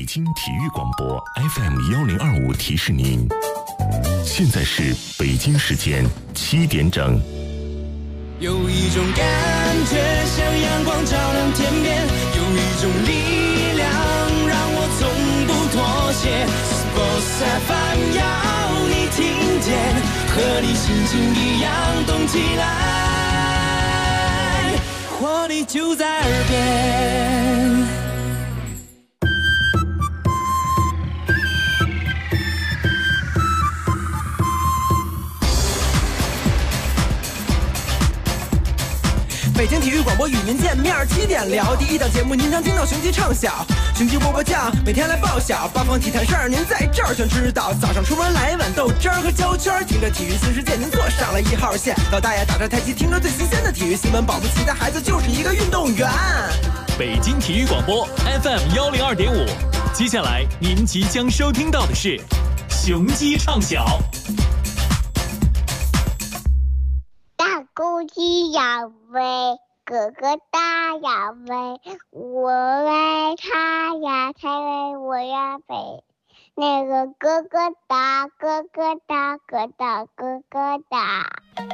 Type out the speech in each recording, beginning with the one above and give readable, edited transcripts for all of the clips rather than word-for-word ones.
北京体育广播 FM1025提示您，现在是北京时间7点整。 有一种感觉像阳光照亮天边，有一种力量让我从不妥协。Sports FM 要你听见，和你心情一样动起来，活力就在耳边。北京体育广播与您见面，7点聊。第一档节目您常听到雄鸡唱晓，雄鸡波波酱每天来报晓，八方体坛事儿您在这儿全知道。早上出门来一碗豆汁儿和焦圈，听着体育新世界您坐上了1号线。老大爷打着太极，听着最新鲜的体育新闻，保不齐的孩子就是一个运动员。 北京体育广播 FM102.5，接下来您即将收听到的是雄鸡唱晓。 大公鸡要飞，哥哥大要飞，我为他呀才为我呀飞。那个哥哥大，哥哥大，哥大哥哥大。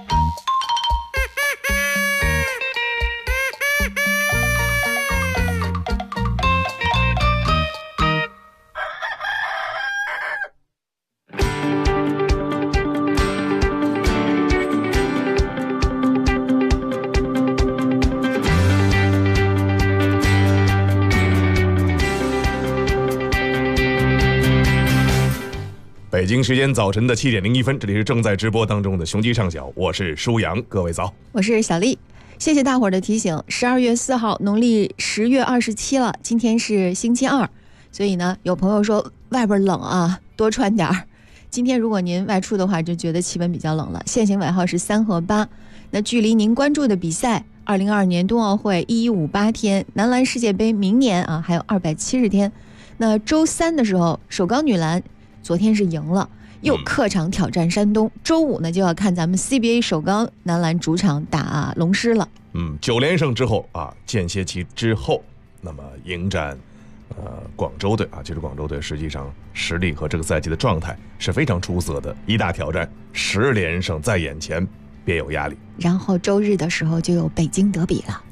北京时间早晨的7点01分，这里是正在直播当中的雄鸡唱晓，我是舒阳，各位早， 我是小丽。谢谢大伙儿的提醒，12月4号，农历10月27了，今天是星期二，所以呢，有朋友说外边冷啊，多穿点儿。今天如果您外出的话，就觉得气温比较冷了。限行尾号是3和8。那距离您关注的比赛，2022年冬奥会1158天，男篮世界杯明年啊还有270天。那周三的时候，首钢女篮昨天是赢了，又客场挑战山东。周五呢就要看咱们 CBA 首钢男篮主场打龙狮了。 9连胜之后啊，间歇期之后，那么迎战广州队啊。其实广州队实际上实力和这个赛季的状态是非常出色的，一大挑战，10连胜在眼前，别有压力。 然后周日的时候就有北京德比了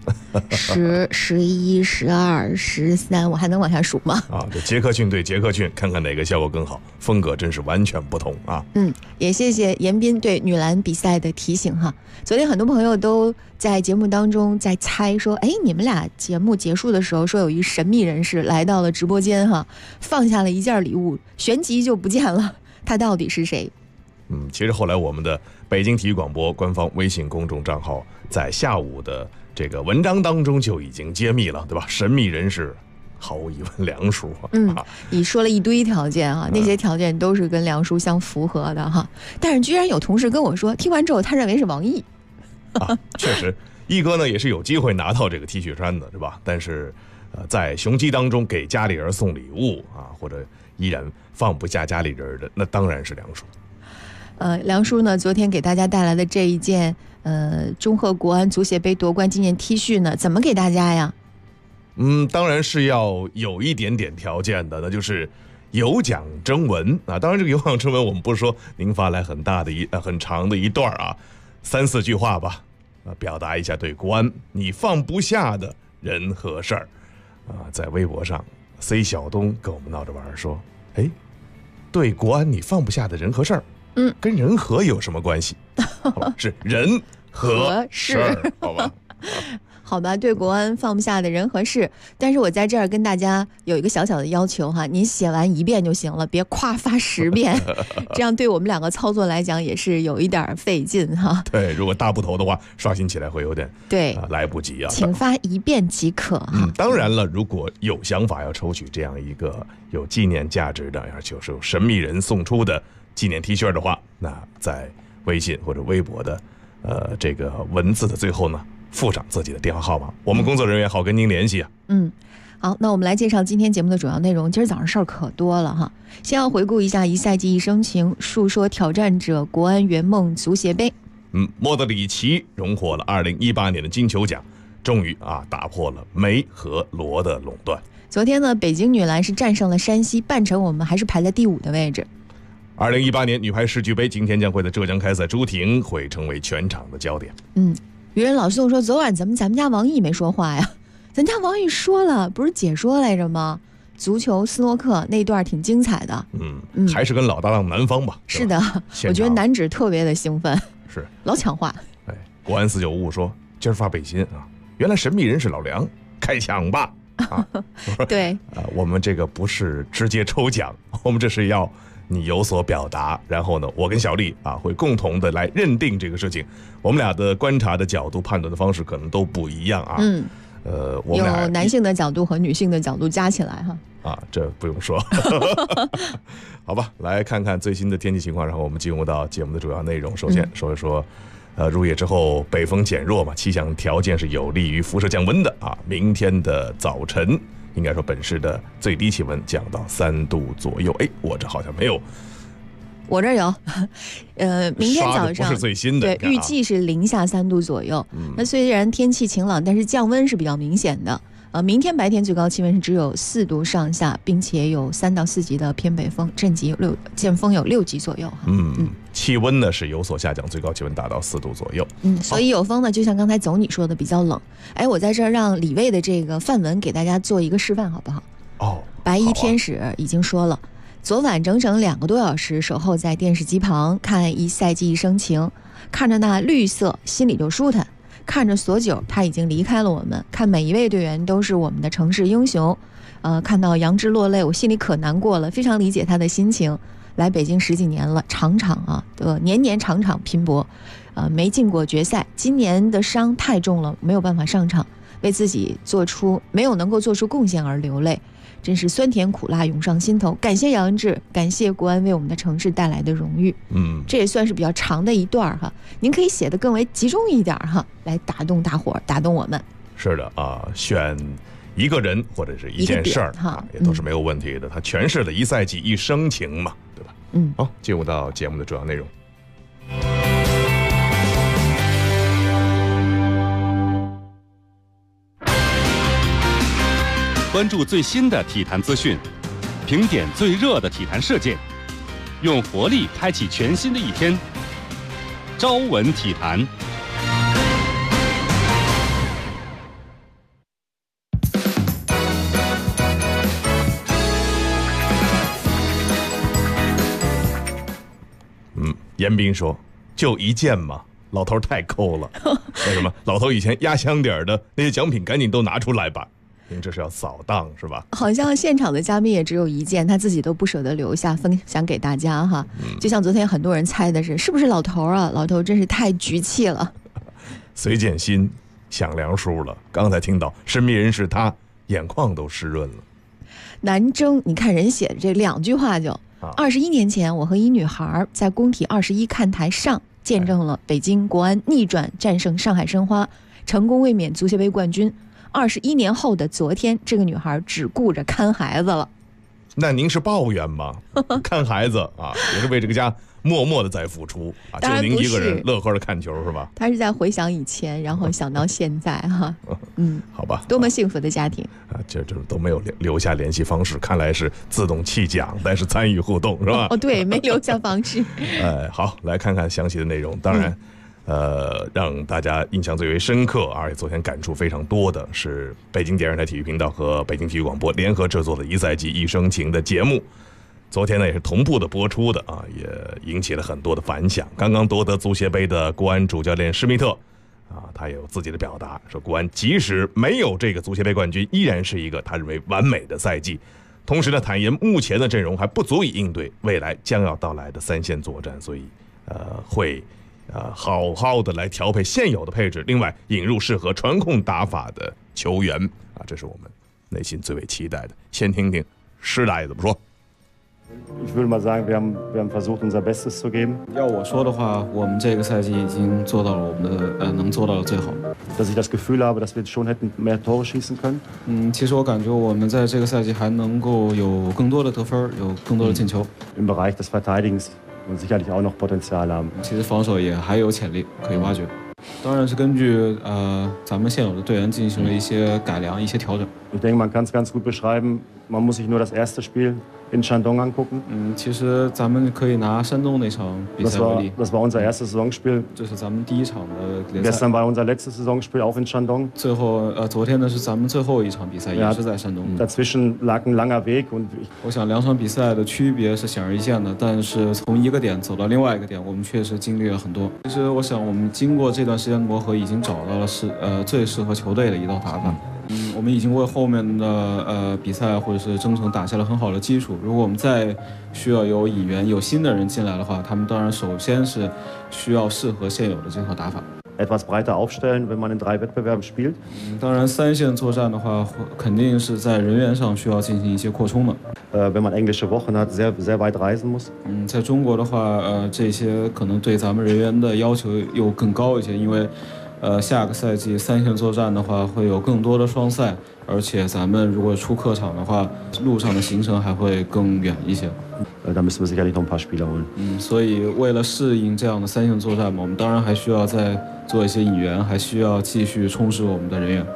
，10、11、12、13，我还能往下数吗？ 这杰克逊对杰克逊，看看哪个效果更好，风格真是完全不同啊。 也谢谢严斌对女篮比赛的提醒哈。昨天很多朋友都在节目当中在猜说，你们俩节目结束的时候说有一神秘人士来到了直播间哈，放下了一件礼物，旋即就不见了，他到底是谁？ 其实后来我们的北京体育广播官方微信公众账号在下午的这个文章当中就已经揭秘了，对吧？神秘人士毫无疑问梁叔。 你说了一堆条件啊，那些条件都是跟梁叔相符合的哈。但是居然有同事跟我说，听完之后他认为是王毅。 确实，毅哥呢也是有机会拿到这个 T 恤衫的，是吧？但是在雄鸡当中给家里人送礼物啊，或者依然放不下家里人的，那当然是梁叔。 梁叔呢，昨天给大家带来的这一件中赫国安足协杯夺冠纪念 T 恤呢，怎么给大家呀？ 当然是要有一点点条件的，那就是有奖征文啊。当然，这个有奖征文我们不是说您发来很长的一段啊，3、4句话吧，表达一下对国安你放不下的人和事儿啊。在微博上 ，C 小东跟我们闹着玩说，对国安你放不下的人和事儿。跟人和有什么关系？是人和事儿，好吧？ 好吧，对国安放不下的人和事。但是我在这儿跟大家有一个小小的要求哈，您写完1遍就行了，别夸发10遍，这样对我们2个操作来讲也是有一点费劲哈。 对，如果大部头的话，刷新起来会有点来不及啊。 请发1遍即可哈。 当然了，如果有想法要抽取这样一个有纪念价值的，而且是有神秘人送出的纪念 T 恤的话，那在微信或者微博的这个文字的最后呢，附上自己的电话号码，我们工作人员好跟您联系啊。 好，那我们来介绍今天节目的主要内容。今儿早上事儿可多了哈，先要回顾一下一赛季一生情，述说挑战者国安圆梦足协杯。 莫德里奇荣获了2018年的金球奖，终于打破了梅和罗的垄断。 昨天呢，北京女篮是战胜了山西，半程我们还是排在第5的位置。 2018年女排世俱杯今天将会在浙江开赛，朱婷会成为全场的焦点。 愚人老宋说，昨晚咱们家王毅没说话呀？咱家王毅说了，不是解说来着吗？足球斯诺克那段挺精彩的。 还是跟老搭档南方吧。 是的，我觉得男指特别的兴奋， 是老抢话。 国安495说，今儿发背心啊，原来神秘人是老梁，开抢吧。 对， 我们这个不是直接抽奖，我们这是要你有所表达，然后呢，我跟小丽会共同的来认定这个事情。我们俩的观察的角度、判断的方式可能都不一样啊。我们俩有男性的角度和女性的角度加起来哈。 这不用说。好吧，来看看最新的天气情况，然后我们进入到节目的主要内容。首先说一说。入夜之后北风减弱嘛，气象条件是有利于辐射降温的啊。明天的早晨，应该说本市的最低气温降到3度左右。我这好像没有， 我这有，明天早上不是最新的， 对，预计是零下3度左右。那虽然天气晴朗，但是降温是比较明显的。明天白天最高气温是只有4度上下，并且有3到4级的偏北风，阵风有6级左右。 气温呢是有所下降，最高气温达到4度左右。 所以有风呢，就像刚才总你说的比较冷。我在这儿让李卫的这个范文给大家做一个示范，好不好？白衣天使已经说了，昨晚整整2个多小时守候在电视机旁，看一赛季一生情，看着那绿色心里就舒坦。看着索九，他已经离开了我们。看每一位队员都是我们的城市英雄。看到杨芝落泪，我心里可难过了，非常理解他的心情。来北京10几年了，场场年年场场拼搏，没进过决赛。今年的伤太重了，没有办法上场，为自己没有能够做出贡献而流泪。真是酸甜苦辣涌上心头，感谢杨志，感谢国安为我们的城市带来的荣誉。这也算是比较长的一段哈，您可以写得更为集中一点哈，来打动大伙，打动我们。 是的选一个人或者是一件事儿也都是没有问题的。他诠释了一赛季一生情嘛，对吧？好，进入到节目的主要内容。 关注最新的体坛资讯，评点最热的体坛事件，用活力开启全新的一天。朝闻体坛。 严彬说：“就一件嘛，老头太抠了。为什么？老头以前压箱底儿的那些奖品，赶紧都拿出来吧。您这是要扫荡是吧？ 好像现场的嘉宾也只有一件，他自己都不舍得留下分享给大家哈。就像昨天很多人猜的是不是老头啊？老头真是太局气了。 隋建新想梁叔了，刚才听到神秘人是他，眼眶都湿润了。 南征，你看人写的这2句话就：21年前，我和一女孩在工体21看台上见证了北京国安逆转战胜上海申花，成功卫冕足协杯冠军。21年后的昨天，这个女孩只顾着看孩子了。 那您是抱怨吗？看孩子也是为这个家默默的在付出就您一个人乐呵的看球是吧？ 他是在回想以前，然后想到现在哈。 好吧， 多么幸福的家庭这都没有留下联系方式，看来是自动弃奖，但是参与互动是吧？ 对，没留下方式。 好，来看看详细的内容。当然。让大家印象最为深刻，而且昨天感触非常多的是北京电视台体育频道和北京体育广播联合制作的一赛季一生情的节目。昨天呢也是同步的播出的也引起了很多的反响。刚刚夺得足协杯的国安主教练施密特他有自己的表达，说国安即使没有这个足协杯冠军，依然是一个他认为完美的赛季。同时呢，坦言目前的阵容还不足以应对未来将要到来的3线作战，所以会好好的来调配现有的配置，另外引入适合传控打法的球员这是我们内心最为期待的。先听听施大爷怎么说。 Ich würde mal sagen, wir haben versucht, unser Bestes zu geben. 要我说的话，我们这个赛季已经做到了我们的能做到的最好。 Dass ich das Gefühl habe, dass wir schon hätten mehr Tore schießen können. 其实我感觉我们在这个赛季还能够有更多的得分，有更多的进球。 Im Bereich des Verteidigens und sicherlich auch noch Potenzial haben. 其实防守也还有潜力可以挖掘。当然是根据咱们现有的队员进行了一些改良、一些调整。 Ich denke, man kann es ganz gut beschreiben. Man muss sich nur das erste Spiel in Shandong angucken. 其实咱们可以拿山东那场比赛为例。 Das war unser erstes Saisonspiel. 这是咱们第一场的联赛。 Gestern war unser letztes Saisonspiel auch in Shandong. 昨天呢是咱们最后一场比赛，也是在山东。 Dazwischen lag ein langer Weg und 我想2场比赛的区别是显而易见的，但是从一个点走到另外一个点，我们确实经历了很多。其实我想，我们经过这段时间的磨合，已经找到了最适合球队的一套打法。我们已经为后面的比赛或者是征程打下了很好的基础。如果我们再需要有引援、有新的人进来的话，他们当然首先是需要适合现有的这套打法。 etwas breiter aufstellen, wenn man in 3 Wettbewerben spielt. 当然，3线作战的话，肯定是在人员上需要进行一些扩充的。 Wenn man englische Wochen hat, sehr weit reisen muss. 在中国的话，这些可能对咱们人员的要求又更高一些，因为。下个赛季3线作战的话，会有更多的双赛，而且咱们如果出客场的话，路上的行程还会更远一些。 Da müssen wir sicherlich noch ein paar Spieler holen. 所以为了适应这样的3线作战嘛，我们当然还需要再做一些引援，还需要继续充实我们的人员。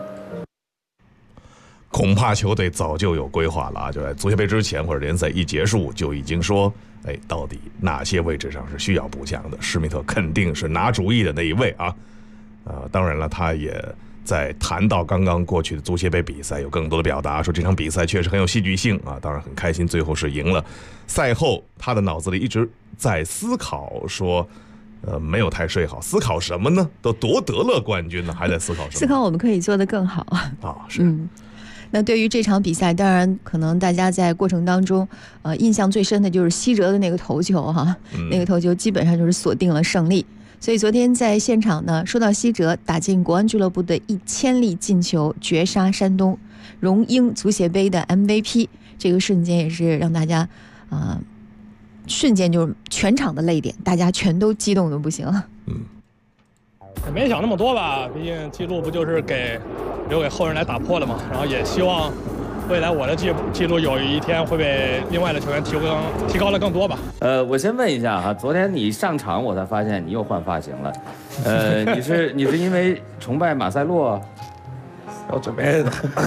恐怕球队早就有规划了啊！就在足协杯之前或者联赛一结束，就已经说，到底哪些位置上是需要补强的？施密特肯定是拿主意的那一位啊。当然了，他也在谈到刚刚过去的足协杯比赛有更多的表达，说这场比赛确实很有戏剧性啊，当然很开心，最后是赢了。赛后他的脑子里一直在思考说，没有太睡好，思考什么呢？都夺得了冠军了，还在思考什么？ 思考我们可以做得更好啊。是。 那对于这场比赛，当然可能大家在过程当中，印象最深的就是西哲的那个头球哈，那个头球基本上就是锁定了胜利。所以昨天在现场呢，说到西哲打进国安俱乐部的1000粒进球，绝杀山东，荣膺足协杯的 MVP， 这个瞬间也是让大家瞬间就是全场的泪点，大家全都激动的不行了。 也没想那么多吧，毕竟记录不就是留给后人来打破的嘛。然后也希望未来我的记录有一天会被另外的球员提高了更多吧。 我先问一下哈，昨天你上场我才发现你又换发型了，你是因为崇拜马塞洛？ 我准备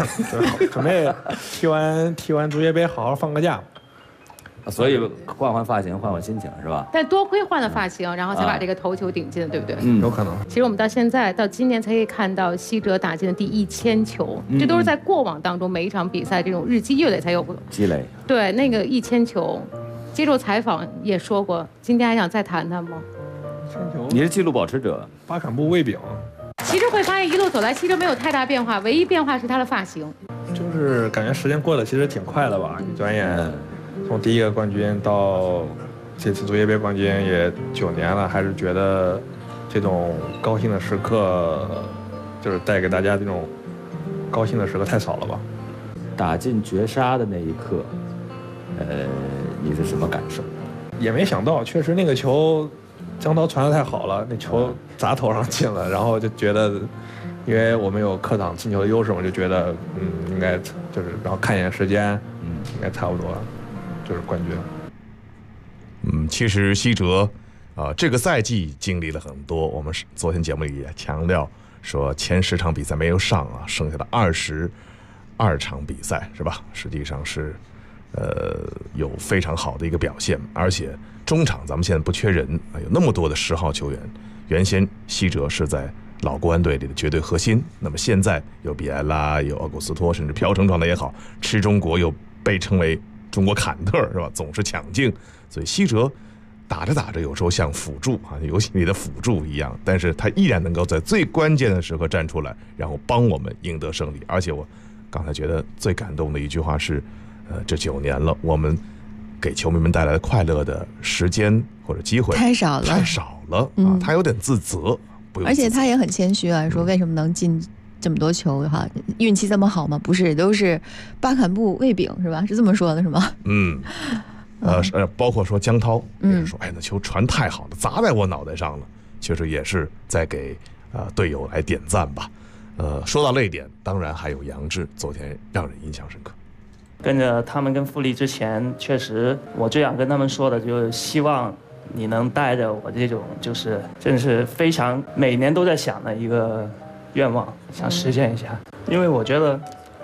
踢完足协杯好好放个假。 所以换发型，换心情是吧？ 但多亏换了发型，然后才把这个头球顶进，对不对？ 有可能。 其实我们到今年才可以看到西哲打进的第1000球，这都是在过往当中每一场比赛这种日积月累才有积累。 对，那个1000球，接受采访也说过，今天还想再谈谈吗 ？1000球，你是纪录保持者， 巴坎布卫饼。 其实会发现一路走来，西哲没有太大变化，唯一变化是他的发型。 就是感觉时间过得其实挺快的吧，一转眼。从第一个冠军到这次足协杯冠军也9年了，还是觉得这种高兴的时刻，就是带给大家这种高兴的时刻太少了吧。 打进绝杀的那一刻，你是什么感受？ 也没想到，确实那个球江涛传得太好了，那球砸头上进了，然后就觉得，因为我们有客场进球的优势，我就觉得应该就是然后看一眼时间，应该差不多了。就是冠军。 其实西哲这个赛季经历了很多，我们昨天节目里也强调说前10场比赛没有上啊，剩下的22场比赛是吧？实际上是有非常好的一个表现，而且中场咱们现在不缺人有那么多的10号球员，原先西哲是在老国安队里的绝对核心，那么现在有比埃拉，有奥古斯托，甚至朴成状态也好，吃中国又被称为中国坎特是吧？总是抢镜，所以西哲打着打着，有时候像辅助游戏里的辅助一样，但是他依然能够在最关键的时刻站出来，然后帮我们赢得胜利。而且我刚才觉得最感动的一句话是，这9年了，我们给球迷们带来的快乐的时间或者机会太少了啊！他有点自责， 而且他也很谦虚啊，说为什么能进这么多球哈，运气这么好吗？不是，都是巴坎布卫饼是吧？是这么说的是吗？ 包括说江涛也是说，那球传太好了，砸在我脑袋上了，确实也是在给队友来点赞吧。说到泪点，当然还有杨志，昨天让人印象深刻。 跟着他们跟富力之前，确实我最想跟他们说的就是希望你能带着我这种就是真是非常每年都在想的一个愿望，想实现一下。因为我觉得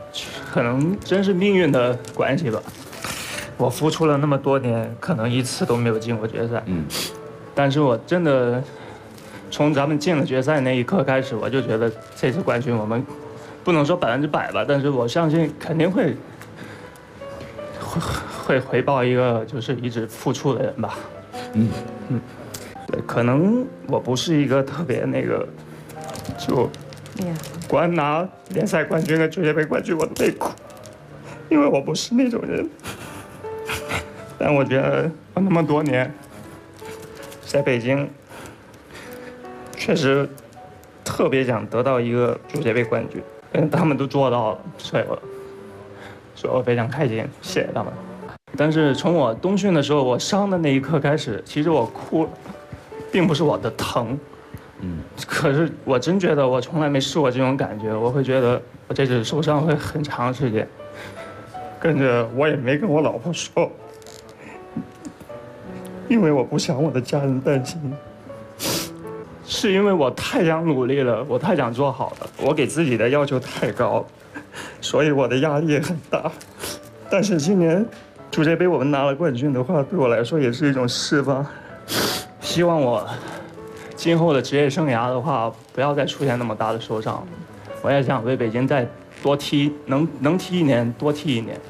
可能真是命运的关系吧。我付出了那么多年，可能一次都没有进过决赛。但是我真的从咱们进了决赛那一刻开始，我就觉得这次冠军我们不能说100%吧，但是我相信肯定会回报一个就是一直付出的人吧。对，可能我不是一个特别那个，就光拿联赛冠军跟足协杯冠军我都得哭，因为我不是那种人。但我觉得我那么多年在北京，确实特别想得到一个足协杯冠军，他们都做到了，所以我非常开心，谢谢他们。但是从我冬训的时候，我伤的那一刻开始，其实我哭了，并不是我的疼，可是我真觉得我从来没试过这种感觉，我会觉得我这次受伤会很长时间，跟着我也没跟我老婆说，因为我不想我的家人担心，是因为我太想努力了，我太想做好了，我给自己的要求太高，所以我的压力也很大。但是今年足协杯我们拿了冠军的话，对我来说也是一种释放。希望我今后的职业生涯的话，不要再出现那么大的受伤。我也想为北京再多踢，能踢1年多踢1年。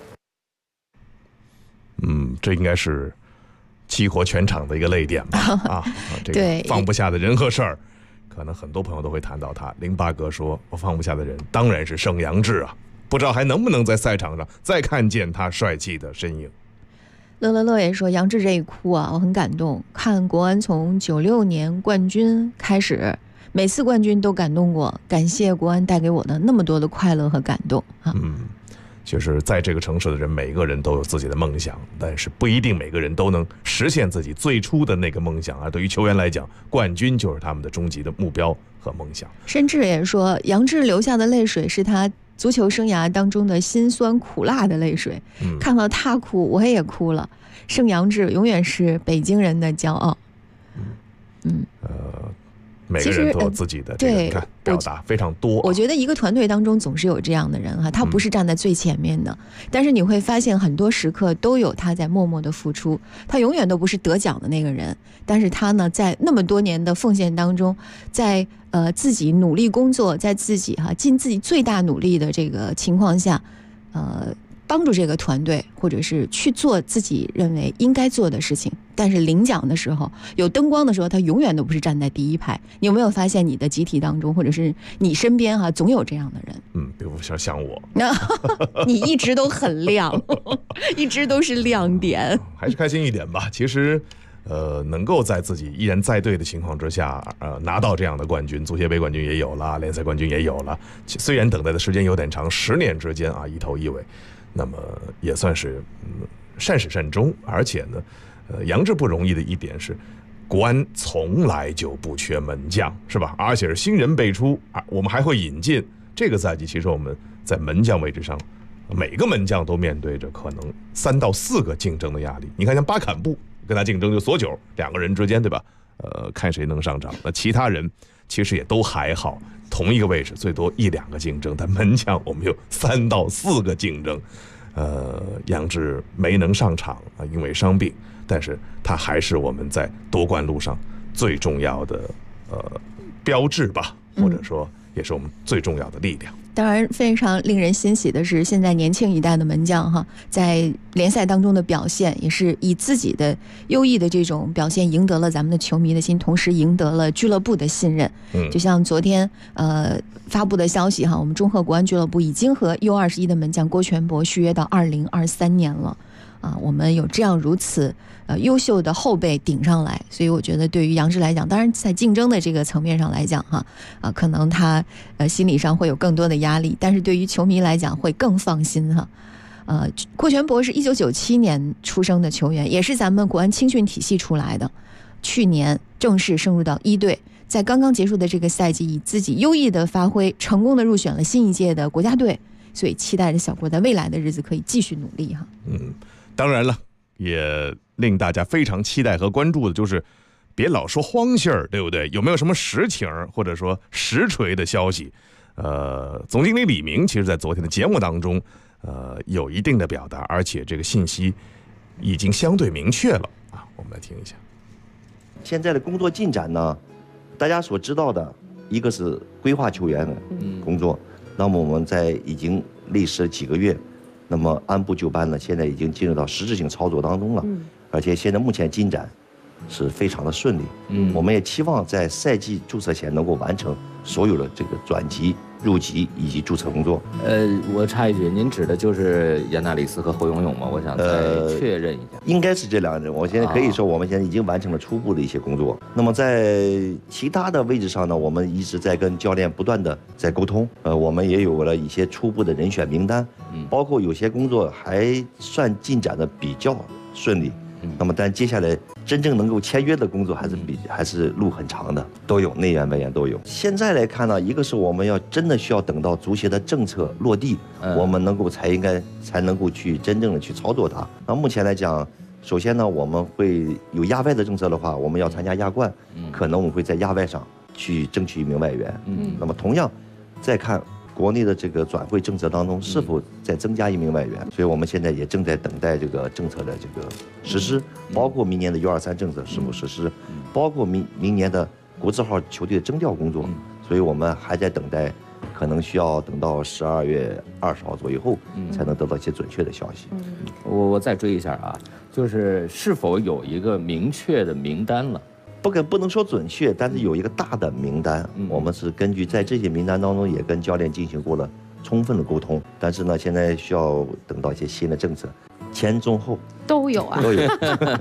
这应该是激活全场的一个泪点吧？这个放不下的人和事儿，可能很多朋友都会谈到他。08哥说，我放不下的人当然是盛杨志啊，不知道还能不能在赛场上再看见他帅气的身影。 乐乐乐也说，杨志这一哭啊，我很感动。看国安从96年冠军开始，每次冠军都感动过，感谢国安带给我的那么多的快乐和感动啊。 就是在这个城市的人，每个人都有自己的梦想，但是不一定每个人都能实现自己最初的那个梦想啊。对于球员来讲，冠军就是他们的终极的目标和梦想。 申智也说，杨志流下的泪水是他足球生涯当中的辛酸苦辣的泪水。看到他哭，我也哭了。盛杨志永远是北京人的骄傲。 每个人都有自己的这个你看表达非常多。 我觉得一个团队当中总是有这样的人哈，他不是站在最前面的，但是你会发现很多时刻都有他在默默的付出。他永远都不是得奖的那个人，但是他呢，在那么多年的奉献当中，在自己努力工作，在自己尽自己最大努力的这个情况下，帮助这个团队，或者是去做自己认为应该做的事情。但是领奖的时候，有灯光的时候，他永远都不是站在第一排。你有没有发现你的集体当中，或者是你身边总有这样的人？ 比如像我， 你一直都很亮，一直都是亮点。 还是开心一点吧。其实，能够在自己依然在队的情况之下，拿到这样的冠军，足协杯冠军也有了，联赛冠军也有了。虽然等待的时间有点长，10年之间一头一尾。那么也算是善始善终，而且呢，杨志不容易的一点是，国安从来就不缺门将，是吧？而且是新人辈出，我们还会引进。这个赛季其实我们在门将位置上，每个门将都面对着可能3到4个竞争的压力。你看像巴坎布跟他竞争就索九2个人之间，对吧？看谁能上场。那其他人其实也都还好。同一个位置最多1、2个竞争，但门将我们有3到4个竞争。杨志没能上场因为伤病，但是他还是我们在夺冠路上最重要的标志吧，或者说也是我们最重要的力量。 当然非常令人欣喜的是，现在年轻一代的门将在联赛当中的表现也是以自己的优异的这种表现赢得了咱们的球迷的心，同时赢得了俱乐部的信任。就像昨天发布的消息我们中赫国安俱乐部已经和 U21 的门将郭全博续约到2023年了。我们有这样如此优秀的后辈顶上来，所以我觉得对于杨志来讲，当然在竞争的这个层面上来讲可能他心理上会有更多的压力，但是对于球迷来讲会更放心郭全博是1997年出生的球员，也是咱们国安青训体系出来的，去年正式升入到1队，在刚刚结束的这个赛季以自己优异的发挥成功的入选了新一届的国家队，所以期待着小郭在未来的日子可以继续努力当然了，也令大家非常期待和关注的就是别老说荒信儿，对不对？有没有什么实情或者说实锤的消息？ 总经理李明其实在昨天的节目当中，有一定的表达，而且这个信息已经相对明确了啊。我们来听一下。 现在的工作进展呢，大家所知道的，一个是规划球员的工作，那么我们已经历时几个月，那么按部就班呢，现在已经进入到实质性操作当中了，而且现在目前进展是非常的顺利。我们也期望在赛季注册前能够完成所有的这个转籍、入籍以及注册工作。 我插一句，您指的就是严纳里斯和侯永永吗？我想再确认一下。 应该是这两个人。我现在可以说，我们现在已经完成了初步的一些工作。那么在其他的位置上呢，我们一直在跟教练不断的在沟通。我们也有了一些初步的人选名单，包括有些工作还算进展的比较顺利。那么，但接下来真正能够签约的工作还是路很长的，都有内援外援都有。现在来看呢，一个是我们要真的需要等到足协的政策落地，我们才能够去真正的去操作它。那目前来讲，首先呢，我们会有亚外的政策的话，我们要参加亚冠，可能我们会在亚外上去争取一名外援。那么同样，再看国内的这个转会政策当中是否再增加一名外援，所以我们现在也正在等待这个政策的这个实施，包括明年的123政策是否实施，包括明年的国字号球队的征调工作，所以我们还在等待，可能需要等到12月20号左右才能得到一些准确的消息。 我再追一下啊，就是是否有一个明确的名单了？ 不能说准确，但是有一个大的名单，我们是根据在这些名单当中也跟教练进行过了充分的沟通，但是呢，现在需要等到一些新的政策，前中后都有啊， 都有。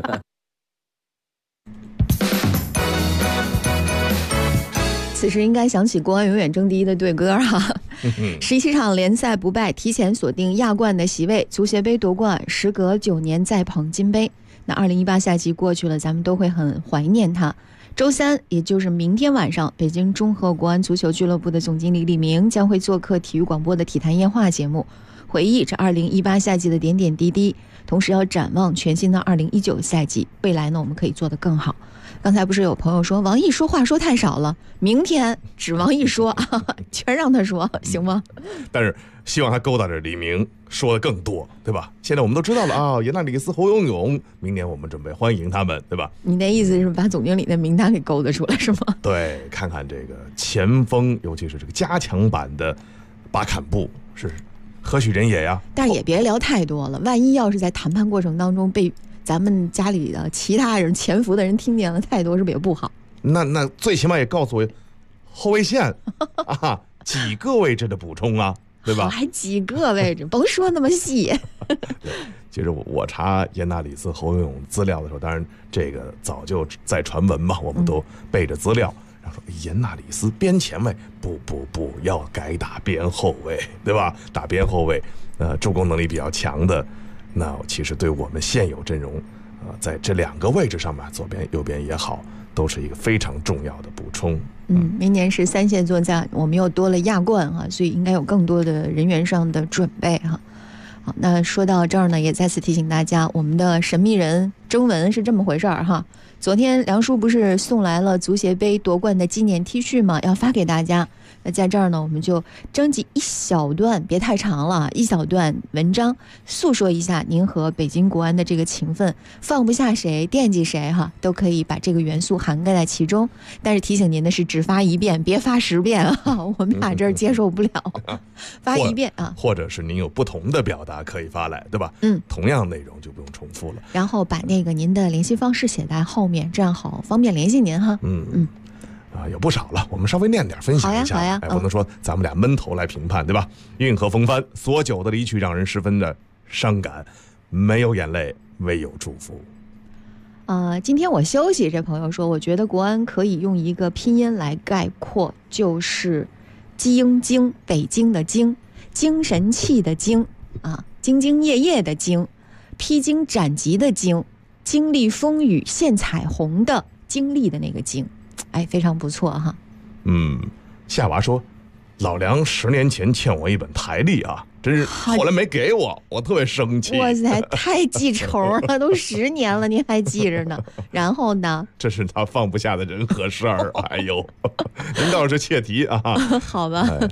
此时应该想起国安永远争第一的队歌哈。17场联赛不败，提前锁定亚冠的席位，足协杯夺冠，时隔9年再捧金杯。那2018赛季过去了，咱们都会很怀念他。周三，也就是明天晚上，北京中赫国安足球俱乐部的总经理李明将会做客体育广播的体坛夜话节目，回忆这2018赛季的点点滴滴，同时要展望全新的2019赛季。未来呢，我们可以做得更好。刚才不是有朋友说王毅说话说太少了，明天指王毅说，全让他说，行吗？ 但是希望他勾搭着李明说的更多，对吧？现在我们都知道了啊，严纳里斯、侯永永，明年我们准备欢迎他们，对吧？ 你的意思是把总经理的名单给勾搭出来是吗？ 对，看看这个前锋，尤其是这个加强版的巴坎布是何许人也呀？ 但是也别聊太多了，万一要是在谈判过程当中被咱们家里的其他人潜伏的人听见了太多，是不是也不好？ 那最起码也告诉我后卫线啊，几个位置的补充啊，对吧？ 还几个位置，甭说那么细。 其实我查严纳里斯、侯永永资料的时候，当然这个早就在传闻嘛，我们都背着资料。然后说严纳里斯边前卫，不，要改打边后卫，对吧？打边后卫，助攻能力比较强的。那其实对我们现有阵容，在这2个位置上面，左边右边也好，都是一个非常重要的补充。 明年是3线作战，我们又多了亚冠哈，所以应该有更多的人员上的准备哈。好，那说到这儿呢，也再次提醒大家，我们的神秘人征文是这么回事儿哈。昨天梁叔不是送来了足协杯夺冠的纪念 T 恤吗？要发给大家。那在这儿呢，我们就征集一小段，别太长了，一小段文章，诉说一下您和北京国安的这个情分，放不下谁，惦记谁哈，都可以把这个元素涵盖在其中。但是提醒您的是，只发1遍，别发10遍啊，我们俩这儿接受不了。发1遍啊， 或者是您有不同的表达可以发来，对吧？同样内容就不用重复了。 然后把那个您的联系方式写在后面，这样好方便联系您哈。 有不少了，我们稍微念点分享一下。 好呀， 不能说咱们俩闷头来评判，对吧？运河风帆，所久的离去让人十分的伤感，没有眼泪，唯有祝福。 今天我休息，这朋友说，我觉得国安可以用一个拼音来概括，就是京，北京的京，精神气的精啊，兢兢业业的精，披荆斩棘的荆，经历风雨现彩虹的经历的那个经。哎，非常不错哈。 夏娃说，老梁10年前欠我一本台历啊，真是后来没给我，我特别生气。 哇塞，太记仇了，都10年了，你还记着呢？然后呢？ 这是他放不下的人和事儿。哎呦，您倒是切题啊。 好吧。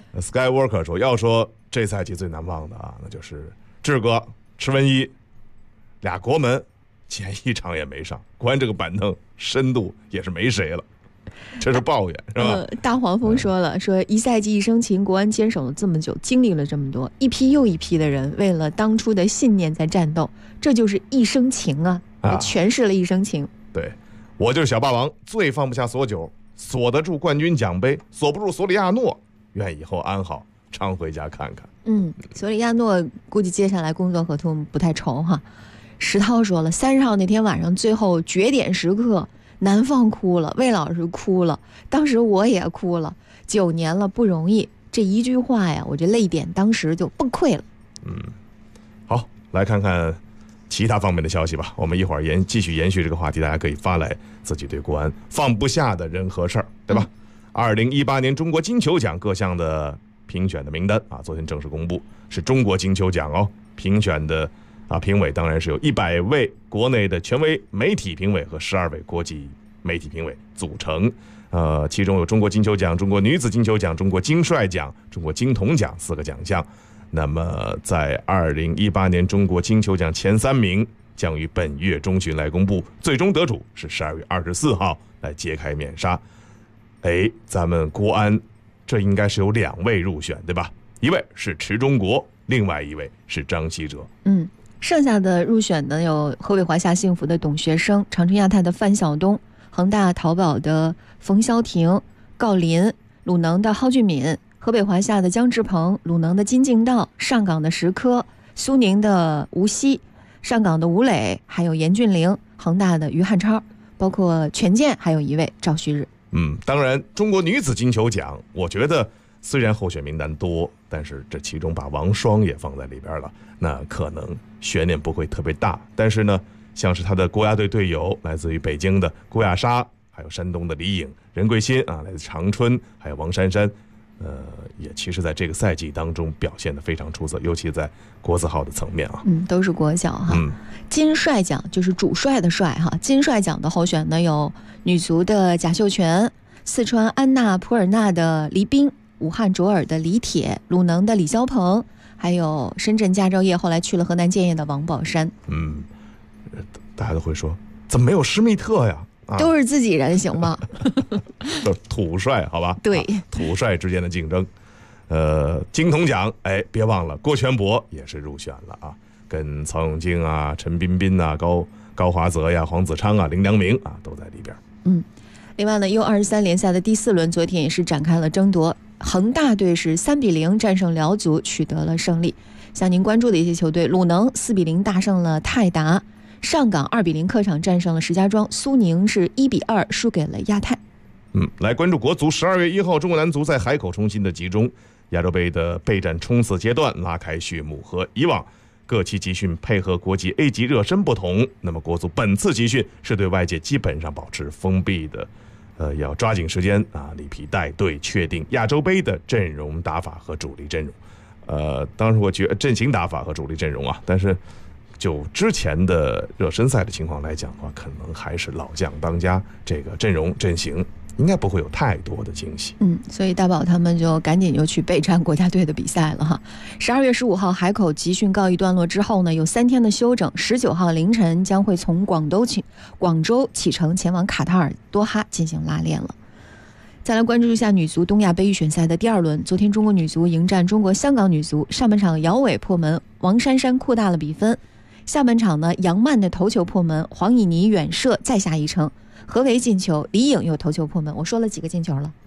Skywalker 说，要说这赛季最难忘的啊，那就是志哥、池文一俩国门，前一场也没上，关这个板凳深度也是没谁了。这是抱怨是吧？ 大黄蜂说了，说一赛季一生情，国安坚守了这么久，经历了这么多，一批又一批的人为了当初的信念在战斗，这就是一生情啊，诠释了一生情。 对，我就是小霸王，最放不下索九，锁得住冠军奖杯，锁不住索里亚诺，愿以后安好，常回家看看。 索里亚诺估计接下来工作合同不太愁哈。石涛说了，30号那天晚上最后绝点时刻，南方哭了，魏老师哭了，当时我也哭了，9年了不容易，这一句话呀，我这泪点当时就崩溃了。 好，来看看其他方面的消息吧。我们一会儿继续延续这个话题，大家可以发来自己对国安放不下的人和事儿，对吧？2018年中国金球奖各项的评选的名单啊，昨天正式公布，是中国金球奖哦。评选的评委当然是由100位国内的权威媒体评委和12位国际媒体评委组成。其中有中国金球奖、中国女子金球奖、中国金帅奖、中国金童奖4个奖项。那么在2018年中国金球奖前3名将于本月中旬来公布，最终得主是12月24号来揭开面纱。咱们国安这应该是有2位入选，对吧？一位是池忠国，另外一位是张稀哲。 剩下的入选呢有河北华夏幸福的董学生、长春亚泰的范晓东、恒大淘宝的冯潇霆、郜林、鲁能的蒿俊闵、河北华夏的姜志鹏、鲁能的金敬道、上港的石科、苏宁的吴曦、上港的吴磊，还有严俊凌，恒大的于汉超，包括权健，还有一位赵旭日。 当然中国女子金球奖，我觉得虽然候选名单多，但是这其中把王霜也放在里边了，那可能悬念不会特别大。但是呢，像是他的国家队队友，来自于北京的郭亚莎，还有山东的李颖、任桂欣啊，来自长春，还有王珊珊，也其实在这个赛季当中表现得非常出色，尤其在国字号的层面啊， 都是国脚哈。金帅奖就是主帅的帅哈，金帅奖的候选呢有女足的贾秀全、四川安娜普尔纳的黎彬、武汉卓尔的李铁、鲁能的李霄鹏，还有深圳佳兆业后来去了河南建业的王宝山。 大家都会说怎么没有施密特呀？ 都是自己人行吗？ 都是土帅好吧？ 对， 土帅之间的竞争。金童奖，别忘了郭全博也是入选了啊，跟曹永竞啊、陈彬彬啊、高华泽呀、黄子昌啊、林良铭啊都在里边。 另外呢，U23联赛的第4轮昨天也是展开了争夺，恒大队是3-0战胜辽足，取得了胜利。像您关注的一些球队，鲁能4-0大胜了泰达，上港2-0客场战胜了石家庄，苏宁是1-2输给了亚泰。 来关注国足，12月1号中国男足在海口重新的集中，亚洲杯的备战冲刺阶段拉开序幕。和以往各期集训配合国际 A 级热身不同，那么国足本次集训是对外界基本上保持封闭的，要抓紧时间啊，里皮带队确定亚洲杯的阵容打法和主力阵容。当时我觉得阵型打法和主力阵容啊，但是就之前的热身赛的情况来讲的话，可能还是老将当家，这个阵容阵型应该不会有太多的惊喜。 所以大宝他们就赶紧就去备战国家队的比赛了哈。12月15号海口集训告一段落之后呢，有3天的休整，19号凌晨将会从广州启程前往卡塔尔多哈进行拉练了。再来关注一下女足东亚杯预选赛的第2轮，昨天中国女足迎战中国香港女足，上半场姚伟破门，王珊珊扩大了比分。下半场呢，杨曼的头球破门，黄以妮远射再下一城，何为进球，李颖又头球破门。我说了几个进球了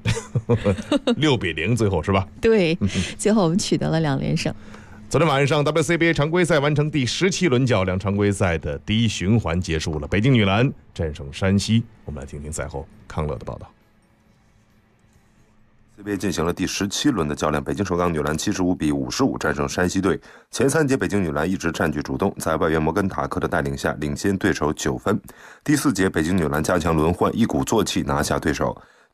？6-0最后是吧？ 对，最后我们取得了2连胜。 昨天晚上 WCBA 常规赛完成第17轮较量，常规赛的第1循环结束了，北京女篮战胜山西。我们来听听赛后康乐的报道。 CBA 进行了第17轮的较量，北京首钢女篮75-55战胜山西队。前3节北京女篮一直占据主动，在外援摩根塔克的带领下领先对手9分。第4节北京女篮加强轮换，一鼓作气拿下对手。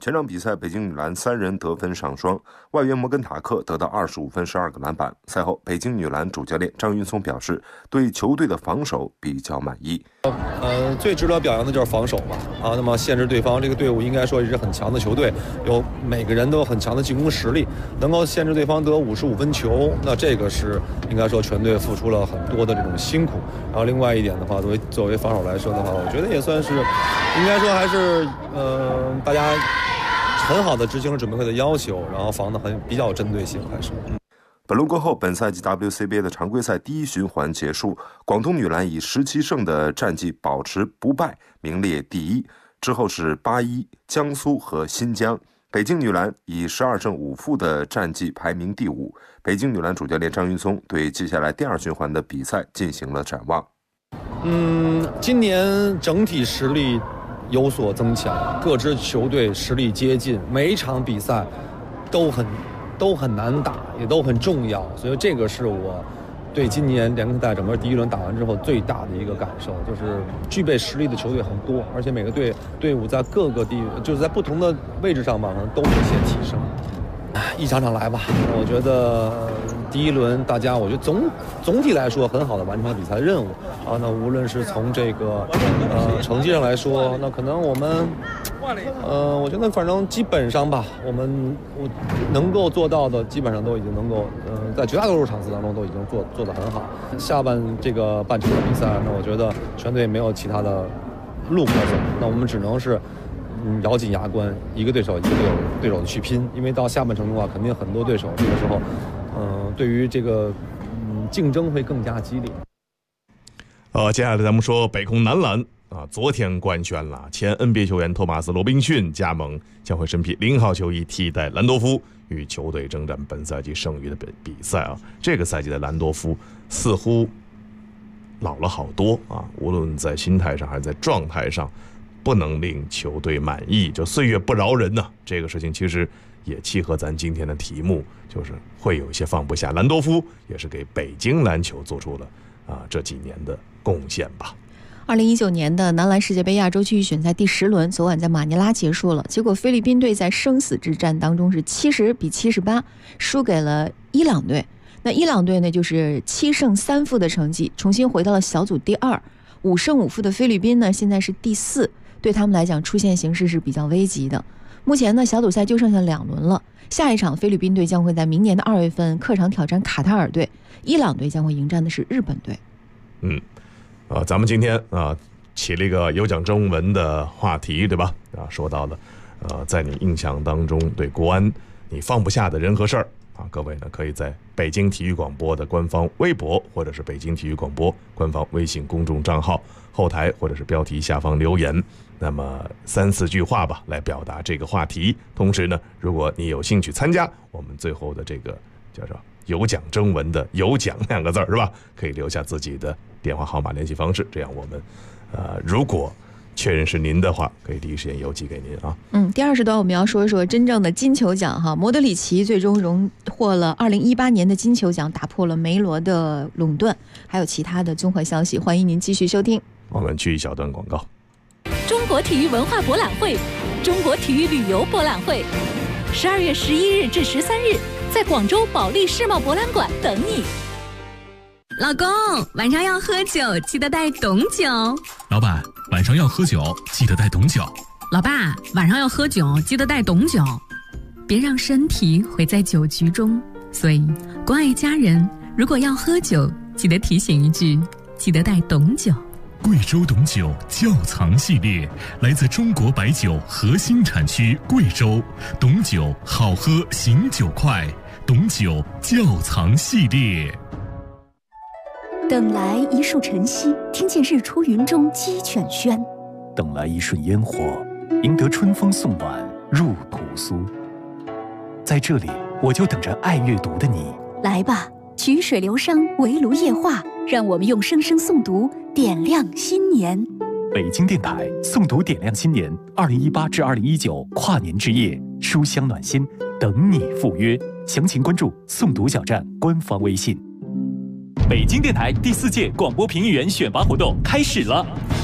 全场比赛，北京女篮3人得分上双，外援摩根塔克得到25分12个篮板。赛后，北京女篮主教练张云松表示，对球队的防守比较满意。 最值得表扬的就是防守嘛，那么限制对方，这个队伍应该说也是很强的球队，有每个人都有很强的进攻实力，能够限制对方得55分球，那这个是应该说全队付出了很多的这种辛苦。然后另外一点的话，作为防守来说的话，我觉得也算是，应该说还是大家很好的执行了准备会的要求，然后防得比较有针对性，还是。 本轮过后，本赛季 WCBA 的常规赛第1循环结束，广东女篮以17胜的战绩保持不败，名列第1。之后是81、江苏和新疆。北京女篮以12胜5负的战绩排名第5。北京女篮主教练张云松对接下来第2循环的比赛进行了展望。 今年整体实力有所增强，各支球队实力接近，每一场比赛都很难打，也都很重要，所以这个是我对今年联赛整个第1轮打完之后最大的一个感受，就是具备实力的球队很多，而且每个队伍在各个就是在不同的位置上吧，可能都有些提升。一场场来吧，我觉得第1轮大家，我觉得总体来说很好的完成了比赛任务啊。那无论是从这个成绩上来说，那可能我们我觉得反正基本上吧，我能够做到的基本上都已经能够在绝大多数场次当中都已经做得很好。下半这个半程的比赛，那我觉得全队没有其他的路可走，那我们只能是咬紧牙关，一个对手一个对手的去拼，因为到下半程的话，肯定很多对手这个时候，对于这个竞争会更加激烈。 接下来咱们说北控男篮啊，昨天官宣了，前 NBA 球员托马斯·罗宾逊加盟，将会身披0号球衣替代兰多夫与球队征战本赛季剩余的比赛啊。这个赛季的兰多夫似乎老了好多啊，无论在心态上还是在状态上，不能令球队满意，就岁月不饶人呐。这个事情其实也契合咱今天的题目，就是会有一些放不下。兰多夫也是给北京篮球做出了这几年的贡献吧。 2019年的男篮世界杯亚洲区预选赛第10轮昨晚在马尼拉结束了，结果菲律宾队在生死之战当中是70比78输给了伊朗队。那伊朗队呢，就是7胜3负的成绩，重新回到了小组第2。5胜5负的菲律宾呢，现在是第4，对他们来讲出现形势是比较危急的。目前呢，小组赛就剩下2轮了，下一场菲律宾队将会在明年的2月份客场挑战卡塔尔队，伊朗队将会迎战的是日本队。 咱们今天起了一个有奖征文的话题，对吧？说到了在你印象当中对国安你放不下的人和事儿各位呢可以在北京体育广播的官方微博或者是北京体育广播官方微信公众账号后台或者是标题下方留言，那么3-4句话吧来表达这个话题。同时呢，如果你有兴趣参加我们最后的这个叫做有奖征文的有奖2个字是吧，可以留下自己的电话号码联系方式，这样我们如果确认是您的话，可以第一时间邮寄给您啊。 第20段我们要说一说真正的金球奖哈，莫德里奇最终荣获了2018年的金球奖，打破了梅罗的垄断，还有其他的综合消息，欢迎您继续收听。 我们去一小段广告。 中国体育文化博览会、中国体育旅游博览会，12月11日至13日，在广州保利世贸博览馆等你。 老公，晚上要喝酒，记得带董酒。 老板，晚上要喝酒，记得带董酒。 老爸，晚上要喝酒，记得带董酒。别让身体毁在酒局中。所以，关爱家人，如果要喝酒，记得提醒一句，记得带董酒。 贵州董酒窖藏系列，来自中国白酒核心产区贵州，董酒好喝，醒酒快，董酒窖藏系列。 等来一树晨曦，听见日出云中鸡犬喧； 等来一瞬烟火，赢得春风送暖入屠苏。在这里，我就等着爱阅读的你。 来吧，曲水流觞，围炉夜话，让我们用声声诵读点亮新年。 北京电台诵读点亮新年2018至2019跨年之夜，书香暖心，等你赴约。详情关注诵读小站官方微信。 北京电台第4届广播评议员选拔活动开始了。